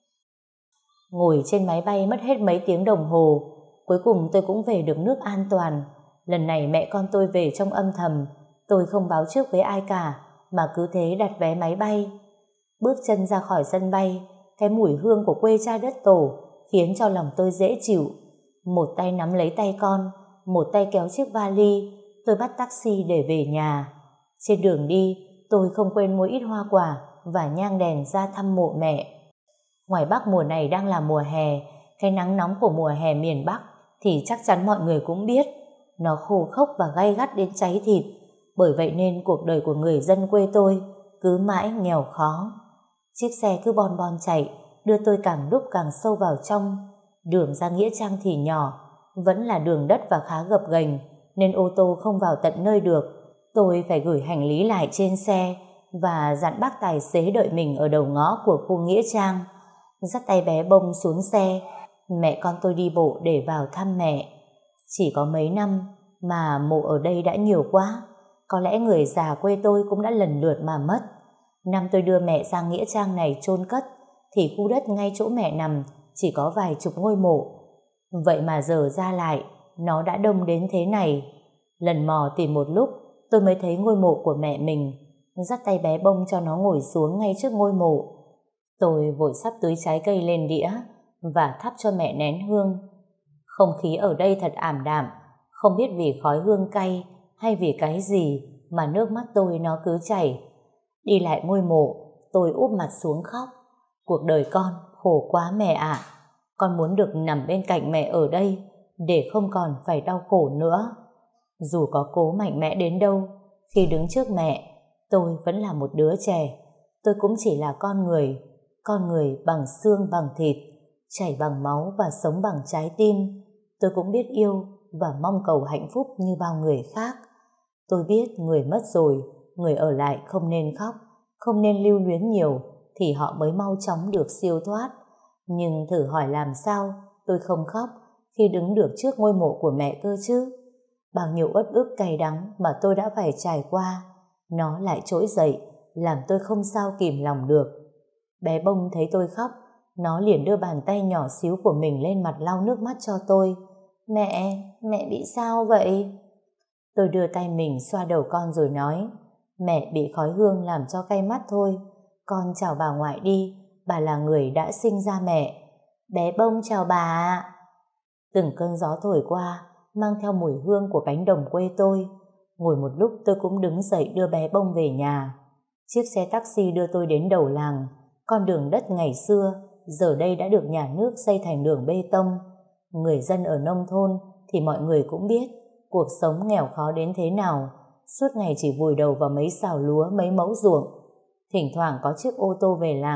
Ngồi trên máy bay mất hết mấy tiếng đồng hồ, cuối cùng tôi cũng về được nước an toàn. Lần này mẹ con tôi về trong âm thầm, tôi không báo trước với ai cả, mà cứ thế đặt vé máy bay. Bước chân ra khỏi sân bay, cái mùi hương của quê cha đất tổ khiến cho lòng tôi dễ chịu. Một tay nắm lấy tay con, một tay kéo chiếc vali, tôi bắt taxi để về nhà. Trên đường đi, tôi không quên mua ít hoa quả và nhang đèn ra thăm mộ mẹ. Ngoài Bắc mùa này đang là mùa hè, cái nắng nóng của mùa hè miền Bắc thì chắc chắn mọi người cũng biết, nó khô khốc và gay gắt đến cháy thịt. Bởi vậy nên cuộc đời của người dân quê tôi cứ mãi nghèo khó. Chiếc xe cứ bon bon chạy, đưa tôi càng lúc càng sâu vào trong. Đường ra Nghĩa Trang thì nhỏ, vẫn là đường đất và khá gập ghềnh, nên ô tô không vào tận nơi được. Tôi phải gửi hành lý lại trên xe và dặn bác tài xế đợi mình ở đầu ngõ của khu Nghĩa Trang. Dắt tay bé Bông xuống xe, mẹ con tôi đi bộ để vào thăm mẹ. Chỉ có mấy năm mà mộ ở đây đã nhiều quá, có lẽ người già quê tôi cũng đã lần lượt mà mất. Năm tôi đưa mẹ sang Nghĩa Trang này chôn cất thì khu đất ngay chỗ mẹ nằm chỉ có vài chục ngôi mộ. Vậy mà giờ ra lại, nó đã đông đến thế này. Lần mò tìm một lúc, tôi mới thấy ngôi mộ của mẹ mình. Dắt tay bé Bông cho nó ngồi xuống ngay trước ngôi mộ. Tôi vội sắp tưới trái cây lên đĩa và thắp cho mẹ nén hương. Không khí ở đây thật ảm đạm, không biết vì khói hương cay hay vì cái gì mà nước mắt tôi nó cứ chảy. Đi lại ngôi mộ, tôi úp mặt xuống khóc. Cuộc đời con khổ quá mẹ ạ. Con muốn được nằm bên cạnh mẹ ở đây để không còn phải đau khổ nữa. Dù có cố mạnh mẽ đến đâu, khi đứng trước mẹ, tôi vẫn là một đứa trẻ. Tôi cũng chỉ là con người, con người bằng xương bằng thịt, chảy bằng máu và sống bằng trái tim. Tôi cũng biết yêu và mong cầu hạnh phúc như bao người khác. Tôi biết người mất rồi, người ở lại không nên khóc, không nên lưu luyến nhiều thì họ mới mau chóng được siêu thoát. Nhưng thử hỏi làm sao tôi không khóc khi đứng được trước ngôi mộ của mẹ cơ chứ? Bao nhiêu uất ức cay đắng mà tôi đã phải trải qua, nó lại trỗi dậy, làm tôi không sao kìm lòng được. Bé Bông thấy tôi khóc, nó liền đưa bàn tay nhỏ xíu của mình lên mặt lau nước mắt cho tôi. Mẹ, mẹ bị sao vậy? Tôi đưa tay mình xoa đầu con rồi nói, mẹ bị khói hương làm cho cay mắt thôi. Con chào bà ngoại đi, bà là người đã sinh ra mẹ. Bé Bông chào bà ạ. Từng cơn gió thổi qua, mang theo mùi hương của cánh đồng quê tôi. Ngồi một lúc tôi cũng đứng dậy đưa bé Bông về nhà. Chiếc xe taxi đưa tôi đến đầu làng. Con đường đất ngày xưa, giờ đây đã được nhà nước xây thành đường bê tông. Người dân ở nông thôn thì mọi người cũng biết cuộc sống nghèo khó đến thế nào. Suốt ngày chỉ vùi đầu vào mấy xào lúa, mấy mẫu ruộng. Thỉnh thoảng có chiếc ô tô về làng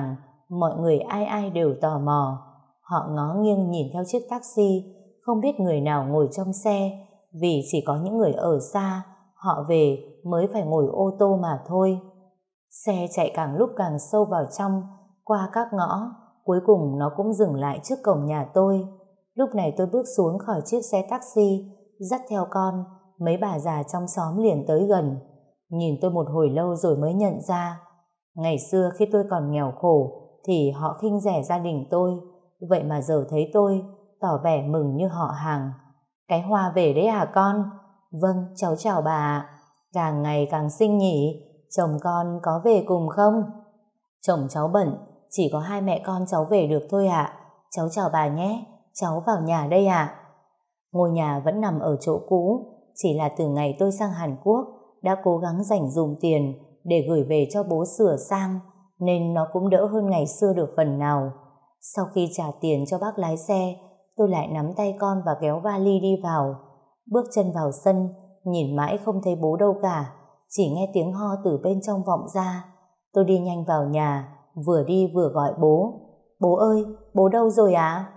mọi người ai ai đều tò mò. Họ ngó nghiêng nhìn theo chiếc taxi, không biết người nào ngồi trong xe, vì chỉ có những người ở xa, họ về mới phải ngồi ô tô mà thôi. Xe chạy càng lúc càng sâu vào trong, qua các ngõ, cuối cùng nó cũng dừng lại trước cổng nhà tôi. Lúc này tôi bước xuống khỏi chiếc xe taxi, dắt theo con, mấy bà già trong xóm liền tới gần. Nhìn tôi một hồi lâu rồi mới nhận ra, ngày xưa khi tôi còn nghèo khổ thì họ khinh rẻ gia đình tôi, vậy mà giờ thấy tôi tỏ vẻ mừng như họ hàng. Cái Hoa về đấy à con? Vâng, cháu chào bà ạ. Càng ngày càng xinh nhỉ, chồng con có về cùng không? Chồng cháu bận, chỉ có hai mẹ con cháu về được thôi ạ. Cháu chào bà nhé, cháu vào nhà đây ạ. Ngôi nhà vẫn nằm ở chỗ cũ, chỉ là từ ngày tôi sang Hàn Quốc đã cố gắng dành dụm tiền để gửi về cho bố sửa sang, nên nó cũng đỡ hơn ngày xưa được phần nào. Sau khi trả tiền cho bác lái xe, tôi lại nắm tay con và kéo vali đi vào. Bước chân vào sân, nhìn mãi không thấy bố đâu cả, chỉ nghe tiếng ho từ bên trong vọng ra. Tôi đi nhanh vào nhà, vừa đi vừa gọi bố. Bố ơi, bố đâu rồi ạ?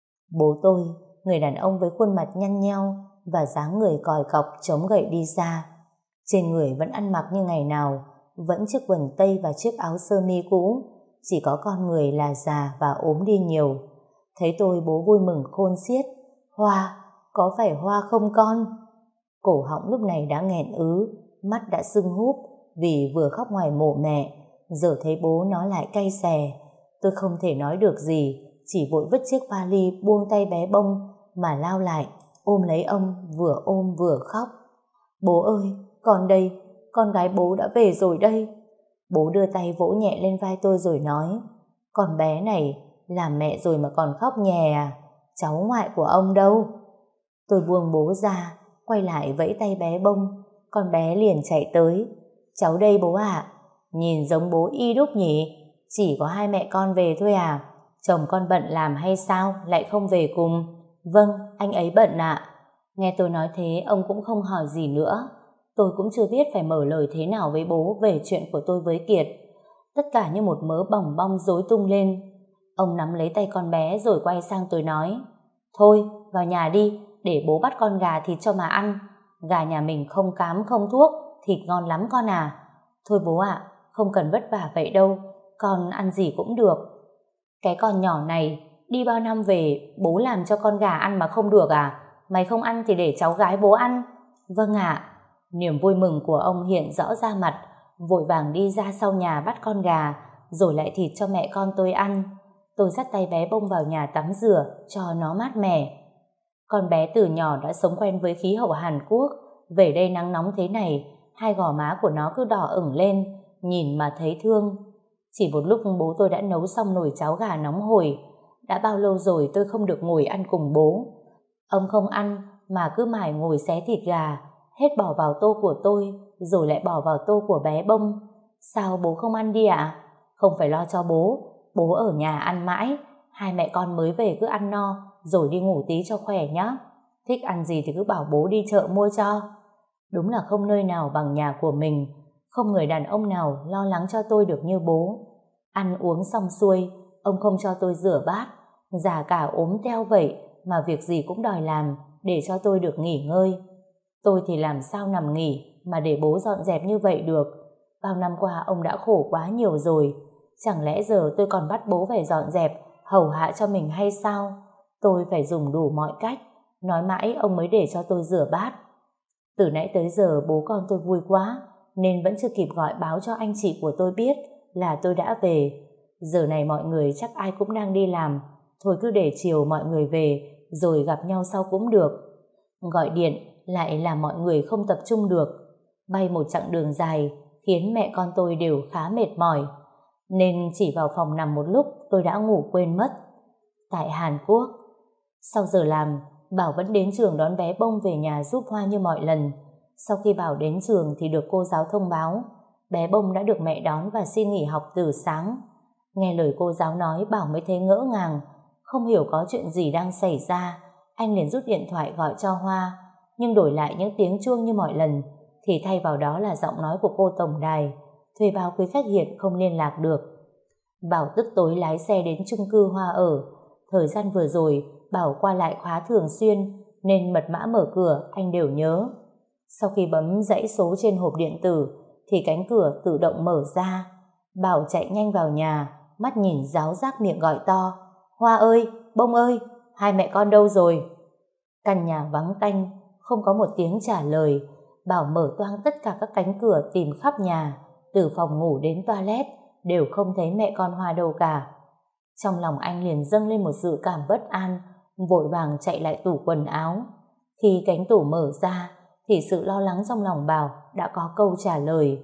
Bố tôi, người đàn ông với khuôn mặt nhăn nheo và dáng người còi cọc chống gậy đi ra. Trên người vẫn ăn mặc như ngày nào, vẫn chiếc quần tây và chiếc áo sơ mi cũ, chỉ có con người là già và ốm đi nhiều. Thấy tôi bố vui mừng khôn xiết. Hoa, có phải Hoa không con? Cổ họng lúc này đã nghẹn ứ, mắt đã sưng húp vì vừa khóc ngoài mộ mẹ, giờ thấy bố nó lại cay xè. Tôi không thể nói được gì, chỉ vội vứt chiếc vali buông tay bé bông mà lao lại, ôm lấy ông, vừa ôm vừa khóc. Bố ơi, con đây, con gái bố đã về rồi đây. Bố đưa tay vỗ nhẹ lên vai tôi rồi nói, con bé này, làm mẹ rồi mà còn khóc nhè à, cháu ngoại của ông đâu? Tôi buông bố ra, quay lại vẫy tay bé bông, con bé liền chạy tới. Cháu đây bố ạ. Nhìn giống bố y đúc nhỉ, chỉ có hai mẹ con về thôi à? Chồng con bận làm hay sao lại không về cùng? Vâng, anh ấy bận ạ. Nghe tôi nói thế, ông cũng không hỏi gì nữa. Tôi cũng chưa biết phải mở lời thế nào với bố về chuyện của tôi với Kiệt. Tất cả như một mớ bòng bong rối tung lên. Ông nắm lấy tay con bé rồi quay sang tôi nói, thôi, vào nhà đi, để bố bắt con gà thịt cho mà ăn. Gà nhà mình không cám không thuốc, thịt ngon lắm con à. Thôi bố ạ, không cần vất vả vậy đâu, con ăn gì cũng được. Cái con nhỏ này, đi bao năm về, bố làm cho con gà ăn mà không được à? Mày không ăn thì để cháu gái bố ăn. Vâng ạ. Niềm vui mừng của ông hiện rõ ra mặt, vội vàng đi ra sau nhà bắt con gà, rồi lại thịt cho mẹ con tôi ăn. Tôi dắt tay bé bông vào nhà tắm rửa cho nó mát mẻ. Con bé từ nhỏ đã sống quen với khí hậu Hàn Quốc, về đây nắng nóng thế này, hai gò má của nó cứ đỏ ửng lên, nhìn mà thấy thương. Chỉ một lúc bố tôi đã nấu xong nồi cháo gà nóng hổi. Đã bao lâu rồi tôi không được ngồi ăn cùng bố. Ông không ăn mà cứ mải ngồi xé thịt gà, hết bỏ vào tô của tôi rồi lại bỏ vào tô của bé bông. Sao bố không ăn đi ạ? Không phải lo cho bố, bố ở nhà ăn mãi, hai mẹ con mới về cứ ăn no rồi đi ngủ tí cho khỏe nhé. Thích ăn gì thì cứ bảo bố đi chợ mua cho. Đúng là không nơi nào bằng nhà của mình, không người đàn ông nào lo lắng cho tôi được như bố. Ăn uống xong xuôi, ông không cho tôi rửa bát, già cả ốm teo vậy mà việc gì cũng đòi làm để cho tôi được nghỉ ngơi. Tôi thì làm sao nằm nghỉ mà để bố dọn dẹp như vậy được. Bao năm qua ông đã khổ quá nhiều rồi, chẳng lẽ giờ tôi còn bắt bố phải dọn dẹp hầu hạ cho mình hay sao? Tôi phải dùng đủ mọi cách, nói mãi ông mới để cho tôi rửa bát. Từ nãy tới giờ bố con tôi vui quá, nên vẫn chưa kịp gọi báo cho anh chị của tôi biết là tôi đã về. Giờ này mọi người chắc ai cũng đang đi làm, thôi cứ để chiều mọi người về rồi gặp nhau sau cũng được. Gọi điện lại làm mọi người không tập trung được. Bay một chặng đường dài khiến mẹ con tôi đều khá mệt mỏi, nên chỉ vào phòng nằm một lúc tôi đã ngủ quên mất. Tại Hàn Quốc, sau giờ làm, Bảo vẫn đến trường đón bé bông về nhà giúp Hoa như mọi lần. Sau khi Bảo đến trường thì được cô giáo thông báo bé bông đã được mẹ đón và xin nghỉ học từ sáng. Nghe lời cô giáo nói, Bảo mới thấy ngỡ ngàng, không hiểu có chuyện gì đang xảy ra. Anh liền rút điện thoại gọi cho Hoa, nhưng đổi lại những tiếng chuông như mọi lần thì thay vào đó là giọng nói của cô tổng đài thuê bao quý khách hiện không liên lạc được. Bảo tức tối lái xe đến chung cư Hoa ở. Thời gian vừa rồi Bảo qua lại khá thường xuyên nên mật mã mở cửa anh đều nhớ. Sau khi bấm dãy số trên hộp điện tử thì cánh cửa tự động mở ra. Bảo chạy nhanh vào nhà, mắt nhìn ráo rác miệng gọi to: Hoa ơi, Bông ơi, hai mẹ con đâu rồi? Căn nhà vắng tanh, không có một tiếng trả lời. Bảo mở toang tất cả các cánh cửa tìm khắp nhà, từ phòng ngủ đến toilet đều không thấy mẹ con Hoa đâu cả. Trong lòng anh liền dâng lên một dự cảm bất an, vội vàng chạy lại tủ quần áo. Khi cánh tủ mở ra thì sự lo lắng trong lòng Bảo đã có câu trả lời.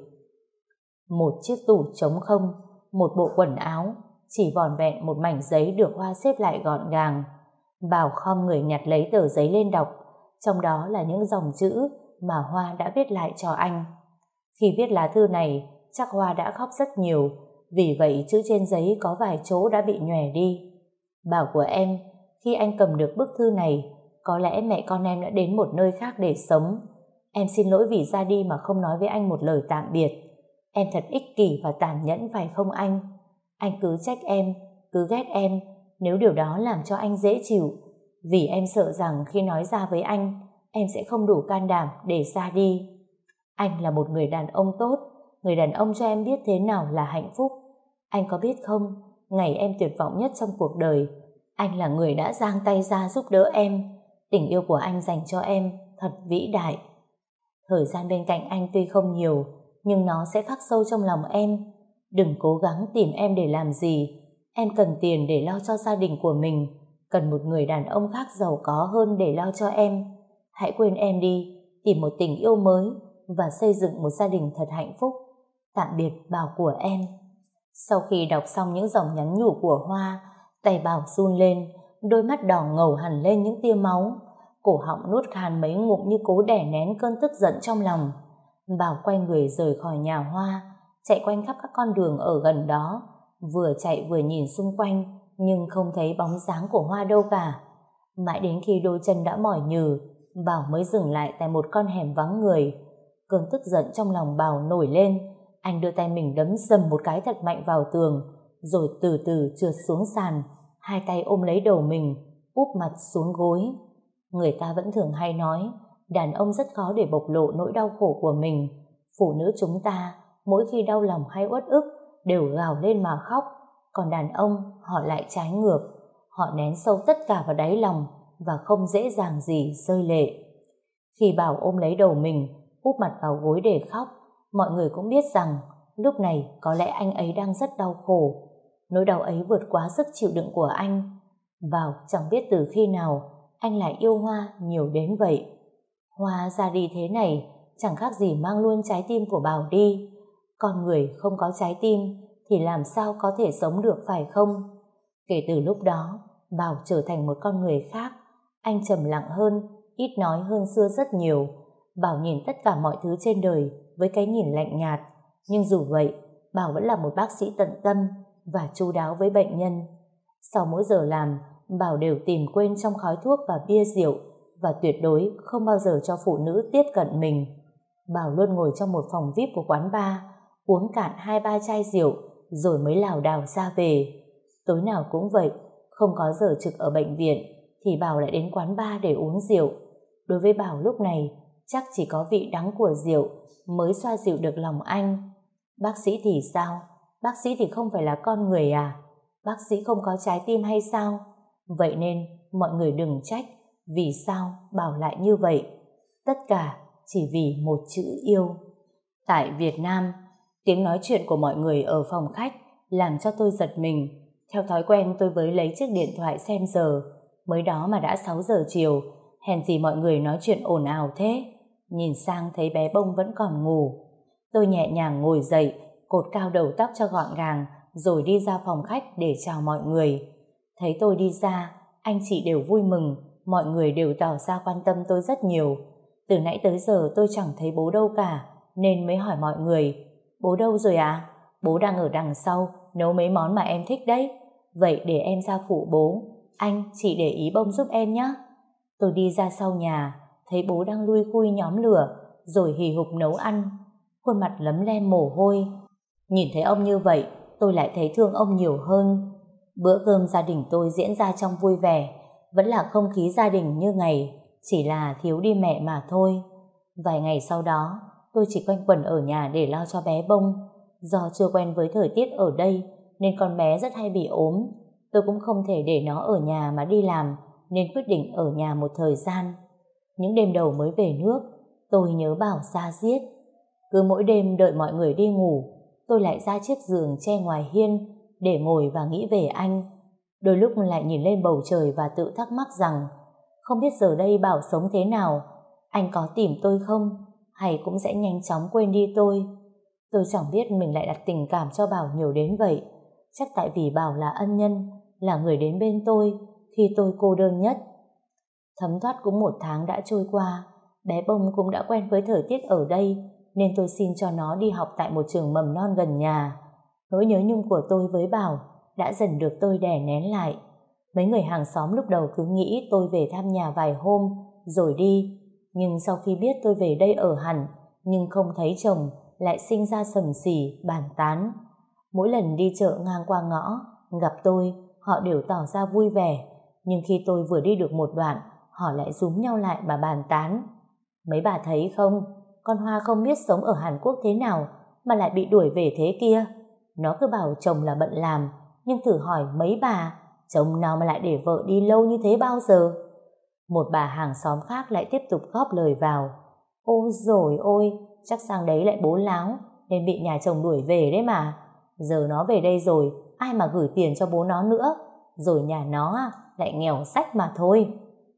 Một chiếc tủ trống không, một bộ quần áo, chỉ vỏn vẹn một mảnh giấy được Hoa xếp lại gọn gàng. Bảo khom người nhặt lấy tờ giấy lên đọc, trong đó là những dòng chữ mà Hoa đã viết lại cho anh. Khi viết lá thư này, chắc Hoa đã khóc rất nhiều, vì vậy chữ trên giấy có vài chỗ đã bị nhòe đi. Bảo của em, khi anh cầm được bức thư này, có lẽ mẹ con em đã đến một nơi khác để sống. Em xin lỗi vì ra đi mà không nói với anh một lời tạm biệt. Em thật ích kỷ và tàn nhẫn phải không anh? Anh cứ trách em, cứ ghét em, nếu điều đó làm cho anh dễ chịu. Vì em sợ rằng khi nói ra với anh, em sẽ không đủ can đảm để ra đi. Anh là một người đàn ông tốt, người đàn ông cho em biết thế nào là hạnh phúc. Anh có biết không, ngày em tuyệt vọng nhất trong cuộc đời, anh là người đã giang tay ra giúp đỡ em. Tình yêu của anh dành cho em thật vĩ đại. Thời gian bên cạnh anh tuy không nhiều, nhưng nó sẽ khắc sâu trong lòng em. Đừng cố gắng tìm em để làm gì. Em cần tiền để lo cho gia đình của mình, cần một người đàn ông khác giàu có hơn để lo cho em. Hãy quên em đi, tìm một tình yêu mới và xây dựng một gia đình thật hạnh phúc. Tạm biệt Bảo của em. Sau khi đọc xong những dòng nhắn nhủ của Hoa, tay Bảo run lên, đôi mắt đỏ ngầu hẳn lên những tia máu, cổ họng nuốt khan mấy ngụm như cố đè nén cơn tức giận trong lòng. Bảo quay người rời khỏi nhà Hoa, chạy quanh khắp các con đường ở gần đó, vừa chạy vừa nhìn xung quanh, nhưng không thấy bóng dáng của Hoa đâu cả. Mãi đến khi đôi chân đã mỏi nhừ, Bảo mới dừng lại tại một con hẻm vắng người. Cơn tức giận trong lòng Bảo nổi lên, anh đưa tay mình đấm dầm một cái thật mạnh vào tường, rồi từ từ trượt xuống sàn, hai tay ôm lấy đầu mình, úp mặt xuống gối. Người ta vẫn thường hay nói, đàn ông rất khó để bộc lộ nỗi đau khổ của mình. Phụ nữ chúng ta, mỗi khi đau lòng hay uất ức, đều gào lên mà khóc, còn đàn ông họ lại trái ngược. Họ nén sâu tất cả vào đáy lòng và không dễ dàng gì rơi lệ. Khi Bảo ôm lấy đầu mình, úp mặt vào gối để khóc, mọi người cũng biết rằng lúc này có lẽ anh ấy đang rất đau khổ. Nỗi đau ấy vượt quá sức chịu đựng của anh. Bảo chẳng biết từ khi nào anh lại yêu Hoa nhiều đến vậy. Hoa ra đi thế này chẳng khác gì mang luôn trái tim của Bảo đi. Con người không có trái tim thì làm sao có thể sống được phải không? Kể từ lúc đó, Bảo trở thành một con người khác. Anh trầm lặng hơn, ít nói hơn xưa rất nhiều. Bảo nhìn tất cả mọi thứ trên đời với cái nhìn lạnh nhạt. Nhưng dù vậy, Bảo vẫn là một bác sĩ tận tâm và chu đáo với bệnh nhân. Sau mỗi giờ làm, Bảo đều tìm quên trong khói thuốc và bia rượu, và tuyệt đối không bao giờ cho phụ nữ tiếp cận mình. Bảo luôn ngồi trong một phòng vi ai pi của quán bar, uống cạn hai ba chai rượu rồi mới lảo đảo ra về. Tối nào cũng vậy, không có giờ trực ở bệnh viện thì Bảo lại đến quán bar để uống rượu. Đối với Bảo lúc này, chắc chỉ có vị đắng của rượu mới xoa dịu được lòng anh. Bác sĩ thì sao? Bác sĩ thì không phải là con người à? Bác sĩ không có trái tim hay sao? Vậy nên mọi người đừng trách vì sao Bảo lại như vậy. Tất cả chỉ vì một chữ yêu. Tại Việt Nam, tiếng nói chuyện của mọi người ở phòng khách làm cho tôi giật mình. Theo thói quen tôi mới lấy chiếc điện thoại xem giờ. Mới đó mà đã sáu giờ chiều, hèn gì mọi người nói chuyện ồn ào thế. Nhìn sang thấy bé Bông vẫn còn ngủ. Tôi nhẹ nhàng ngồi dậy, cột cao đầu tóc cho gọn gàng, rồi đi ra phòng khách để chào mọi người. Thấy tôi đi ra, anh chị đều vui mừng, mọi người đều tỏ ra quan tâm tôi rất nhiều. Từ nãy tới giờ tôi chẳng thấy bố đâu cả, nên mới hỏi mọi người, bố đâu rồi à? Bố đang ở đằng sau, nấu mấy món mà em thích đấy. Vậy để em ra phụ bố, anh, chị để ý Bông giúp em nhé. Tôi đi ra sau nhà, thấy bố đang lui khui nhóm lửa, rồi hì hục nấu ăn, khuôn mặt lấm lem mồ hôi. Nhìn thấy ông như vậy, tôi lại thấy thương ông nhiều hơn. Bữa cơm gia đình tôi diễn ra trong vui vẻ, vẫn là không khí gia đình như ngày, chỉ là thiếu đi mẹ mà thôi. Vài ngày sau đó, tôi chỉ quanh quẩn ở nhà để lo cho bé Bông. Do chưa quen với thời tiết ở đây, nên con bé rất hay bị ốm. Tôi cũng không thể để nó ở nhà mà đi làm, nên quyết định ở nhà một thời gian. Những đêm đầu mới về nước, tôi nhớ Bảo da diết. Cứ mỗi đêm đợi mọi người đi ngủ, tôi lại ra chiếc giường tre ngoài hiên để ngồi và nghĩ về anh. Đôi lúc lại nhìn lên bầu trời và tự thắc mắc rằng không biết giờ đây Bảo sống thế nào, anh có tìm tôi không, hay cũng sẽ nhanh chóng quên đi tôi. Tôi chẳng biết mình lại đặt tình cảm cho Bảo nhiều đến vậy. Chắc tại vì Bảo là ân nhân, là người đến bên tôi khi tôi cô đơn nhất. Thấm thoát cũng một tháng đã trôi qua, bé Bông cũng đã quen với thời tiết ở đây, nên tôi xin cho nó đi học tại một trường mầm non gần nhà. Nỗi nhớ nhung của tôi với Bảo đã dần được tôi đè nén lại. Mấy người hàng xóm lúc đầu cứ nghĩ tôi về thăm nhà vài hôm rồi đi, nhưng sau khi biết tôi về đây ở hẳn nhưng không thấy chồng, lại sinh ra sầm xì bàn tán. Mỗi lần đi chợ ngang qua ngõ gặp tôi, họ đều tỏ ra vui vẻ, nhưng khi tôi vừa đi được một đoạn, họ lại rúm nhau lại mà bàn tán. Mấy bà thấy không, con Hoa không biết sống ở Hàn Quốc thế nào mà lại bị đuổi về thế kia. Nó cứ bảo chồng là bận làm, nhưng thử hỏi mấy bà, chồng nào mà lại để vợ đi lâu như thế bao giờ? Một bà hàng xóm khác lại tiếp tục góp lời vào. Ôi dồi ôi, chắc sang đấy lại bố láo nên bị nhà chồng đuổi về đấy mà. Giờ nó về đây rồi, ai mà gửi tiền cho bố nó nữa, rồi nhà nó lại nghèo sách mà thôi.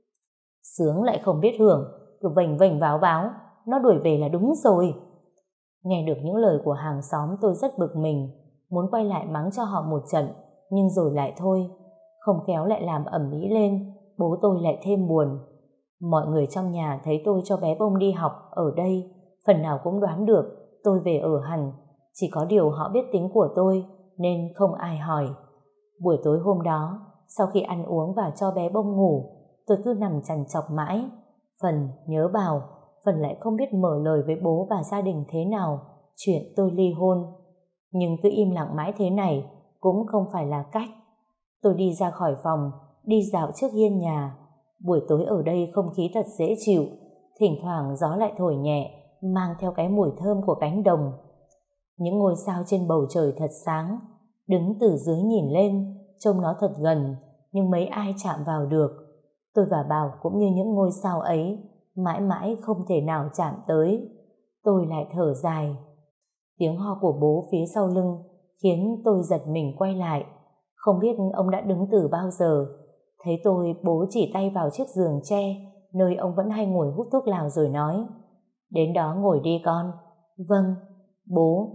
Sướng lại không biết hưởng, cứ vênh vênh váo váo, nó đuổi về là đúng rồi. Nghe được những lời của hàng xóm tôi rất bực mình, muốn quay lại mắng cho họ một trận, nhưng rồi lại thôi. Không khéo lại làm ầm ĩ lên, bố tôi lại thêm buồn. Mọi người trong nhà thấy tôi cho bé Bông đi học ở đây, phần nào cũng đoán được tôi về ở hẳn. Chỉ có điều họ biết tính của tôi nên không ai hỏi. Buổi tối hôm đó, sau khi ăn uống và cho bé Bông ngủ, tôi cứ nằm trằn trọc mãi. Phần nhớ Bảo, phần lại không biết mở lời với bố và gia đình thế nào chuyện tôi ly hôn. Nhưng cứ im lặng mãi thế này cũng không phải là cách. Tôi đi ra khỏi phòng, đi dạo trước hiên nhà. Buổi tối ở đây không khí thật dễ chịu, thỉnh thoảng gió lại thổi nhẹ, mang theo cái mùi thơm của cánh đồng. Những ngôi sao trên bầu trời thật sáng, đứng từ dưới nhìn lên, trông nó thật gần, nhưng mấy ai chạm vào được. Tôi và Bảo cũng như những ngôi sao ấy, mãi mãi không thể nào chạm tới. Tôi lại thở dài. Tiếng ho của bố phía sau lưng khiến tôi giật mình quay lại. Không biết ông đã đứng từ bao giờ. Thấy tôi, bố chỉ tay vào chiếc giường tre nơi ông vẫn hay ngồi hút thuốc lào rồi nói: "Đến đó ngồi đi con." "Vâng, bố."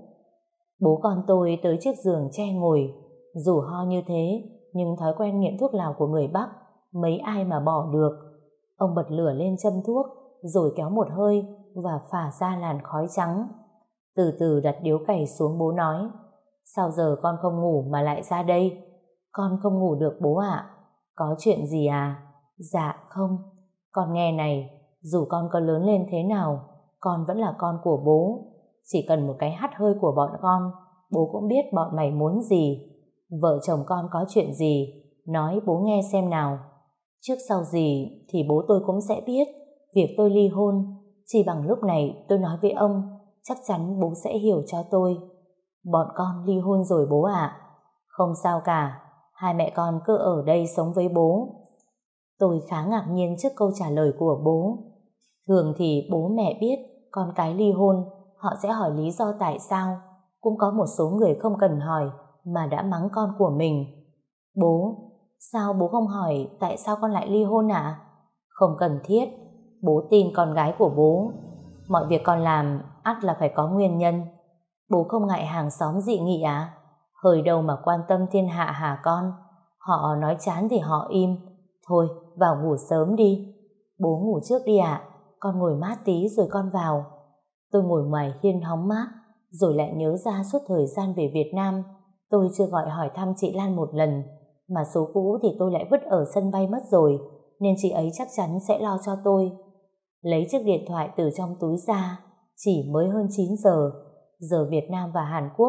Bố con tôi tới chiếc giường tre ngồi. Dù ho như thế, nhưng thói quen nghiện thuốc lào của người Bắc mấy ai mà bỏ được. Ông bật lửa lên châm thuốc, rồi kéo một hơi và phả ra làn khói trắng. Từ từ đặt điếu cày xuống, bố nói: "Sao giờ con không ngủ mà lại ra đây?" "Con không ngủ được bố ạ." "Có chuyện gì à?" "Dạ không." "Con nghe này, dù con có lớn lên thế nào, con vẫn là con của bố. Chỉ cần một cái hắt hơi của bọn con, bố cũng biết bọn mày muốn gì. Vợ chồng con có chuyện gì, nói bố nghe xem nào. Trước sau gì thì bố tôi cũng sẽ biết việc tôi ly hôn. Chỉ bằng lúc này tôi nói với ông, chắc chắn bố sẽ hiểu cho tôi." "Bọn con ly hôn rồi bố ạ." "Không sao cả, hai mẹ con cứ ở đây sống với bố." Tôi khá ngạc nhiên trước câu trả lời của bố. Thường thì bố mẹ biết con cái ly hôn, họ sẽ hỏi lý do tại sao. Cũng có một số người không cần hỏi mà đã mắng con của mình. "Bố, sao bố không hỏi tại sao con lại ly hôn ạ?" "Không cần thiết, bố tin con gái của bố. Mọi việc con làm ắt là phải có nguyên nhân. Bố không ngại hàng xóm dị nghị à? Hơi đâu mà quan tâm thiên hạ hả con? Họ nói chán thì họ im. Thôi, vào ngủ sớm đi." "Bố ngủ trước đi ạ, con ngồi mát tí rồi con vào." Tôi ngồi ngoài hiên hóng mát, rồi lại nhớ ra suốt thời gian về Việt Nam tôi chưa gọi hỏi thăm chị Lan một lần, mà số cũ thì tôi lại vứt ở sân bay mất rồi, nên chị ấy chắc chắn sẽ lo cho tôi. Lấy chiếc điện thoại từ trong túi ra. Chỉ mới hơn chín giờ. Giờ Việt Nam và Hàn Quốc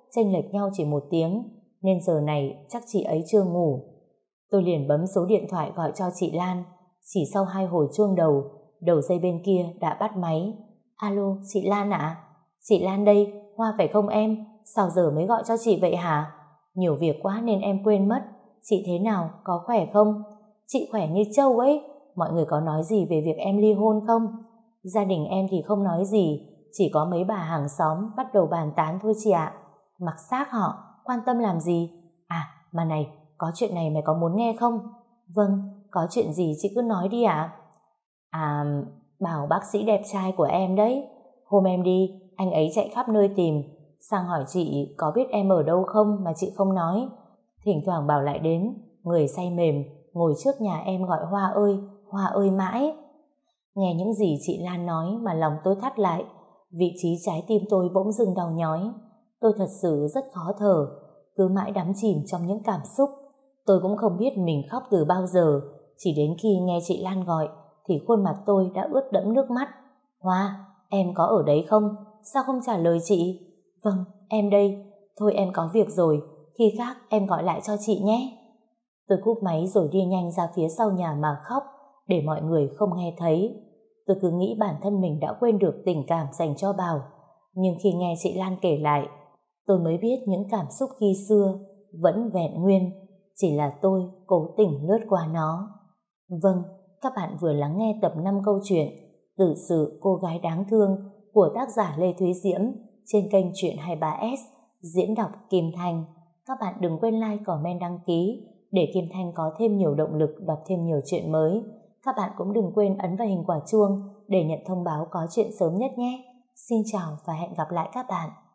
chênh lệch nhau chỉ một tiếng, nên giờ này chắc chị ấy chưa ngủ. Tôi liền bấm số điện thoại gọi cho chị Lan. Chỉ sau hai hồi chuông đầu, đầu dây bên kia đã bắt máy. Alo, chị Lan ạ? Chị Lan đây, Hoa phải không em? Sao giờ mới gọi cho chị vậy hả? Nhiều việc quá nên em quên mất. Chị thế nào, có khỏe không? Chị khỏe như trâu ấy. Mọi người có nói gì về việc em ly hôn không? Gia đình em thì không nói gì, chỉ có mấy bà hàng xóm bắt đầu bàn tán thôi chị ạ. Mặc xác họ, quan tâm làm gì? À, mà này, có chuyện này mày có muốn nghe không? Vâng, có chuyện gì chị cứ nói đi ạ. À, bảo bác sĩ đẹp trai của em đấy. Hôm em đi, anh ấy chạy khắp nơi tìm, sang hỏi chị có biết em ở đâu không mà chị không nói. Thỉnh thoảng bảo lại đến, người say mềm, ngồi trước nhà em gọi Hoa ơi, Hoa ơi mãi. Nghe những gì chị Lan nói mà lòng tôi thắt lại, vị trí trái tim tôi bỗng dưng đau nhói. Tôi thật sự rất khó thở, cứ mãi đắm chìm trong những cảm xúc. Tôi cũng không biết mình khóc từ bao giờ, chỉ đến khi nghe chị Lan gọi thì khuôn mặt tôi đã ướt đẫm nước mắt. Hoa, em có ở đấy không? Sao không trả lời chị? Vâng, em đây. Thôi em có việc rồi, khi khác em gọi lại cho chị nhé. Tôi cúp máy rồi đi nhanh ra phía sau nhà mà khóc, để mọi người không nghe thấy. Tôi cứ nghĩ bản thân mình đã quên được tình cảm dành cho Bảo, nhưng khi nghe chị Lan kể lại, tôi mới biết những cảm xúc khi xưa vẫn vẹn nguyên, chỉ là tôi cố tình lướt qua nó. Vâng, các bạn vừa lắng nghe tập năm câu chuyện Tự sự cô gái đáng thương của tác giả Lê Thúy Diễm trên kênh Truyện hai mươi ba ét, diễn đọc Kim Thanh. Các bạn đừng quên like, comment, đăng ký để Kim Thanh có thêm nhiều động lực đọc thêm nhiều chuyện mới. Các bạn cũng đừng quên ấn vào hình quả chuông để nhận thông báo có chuyện sớm nhất nhé. Xin chào và hẹn gặp lại các bạn.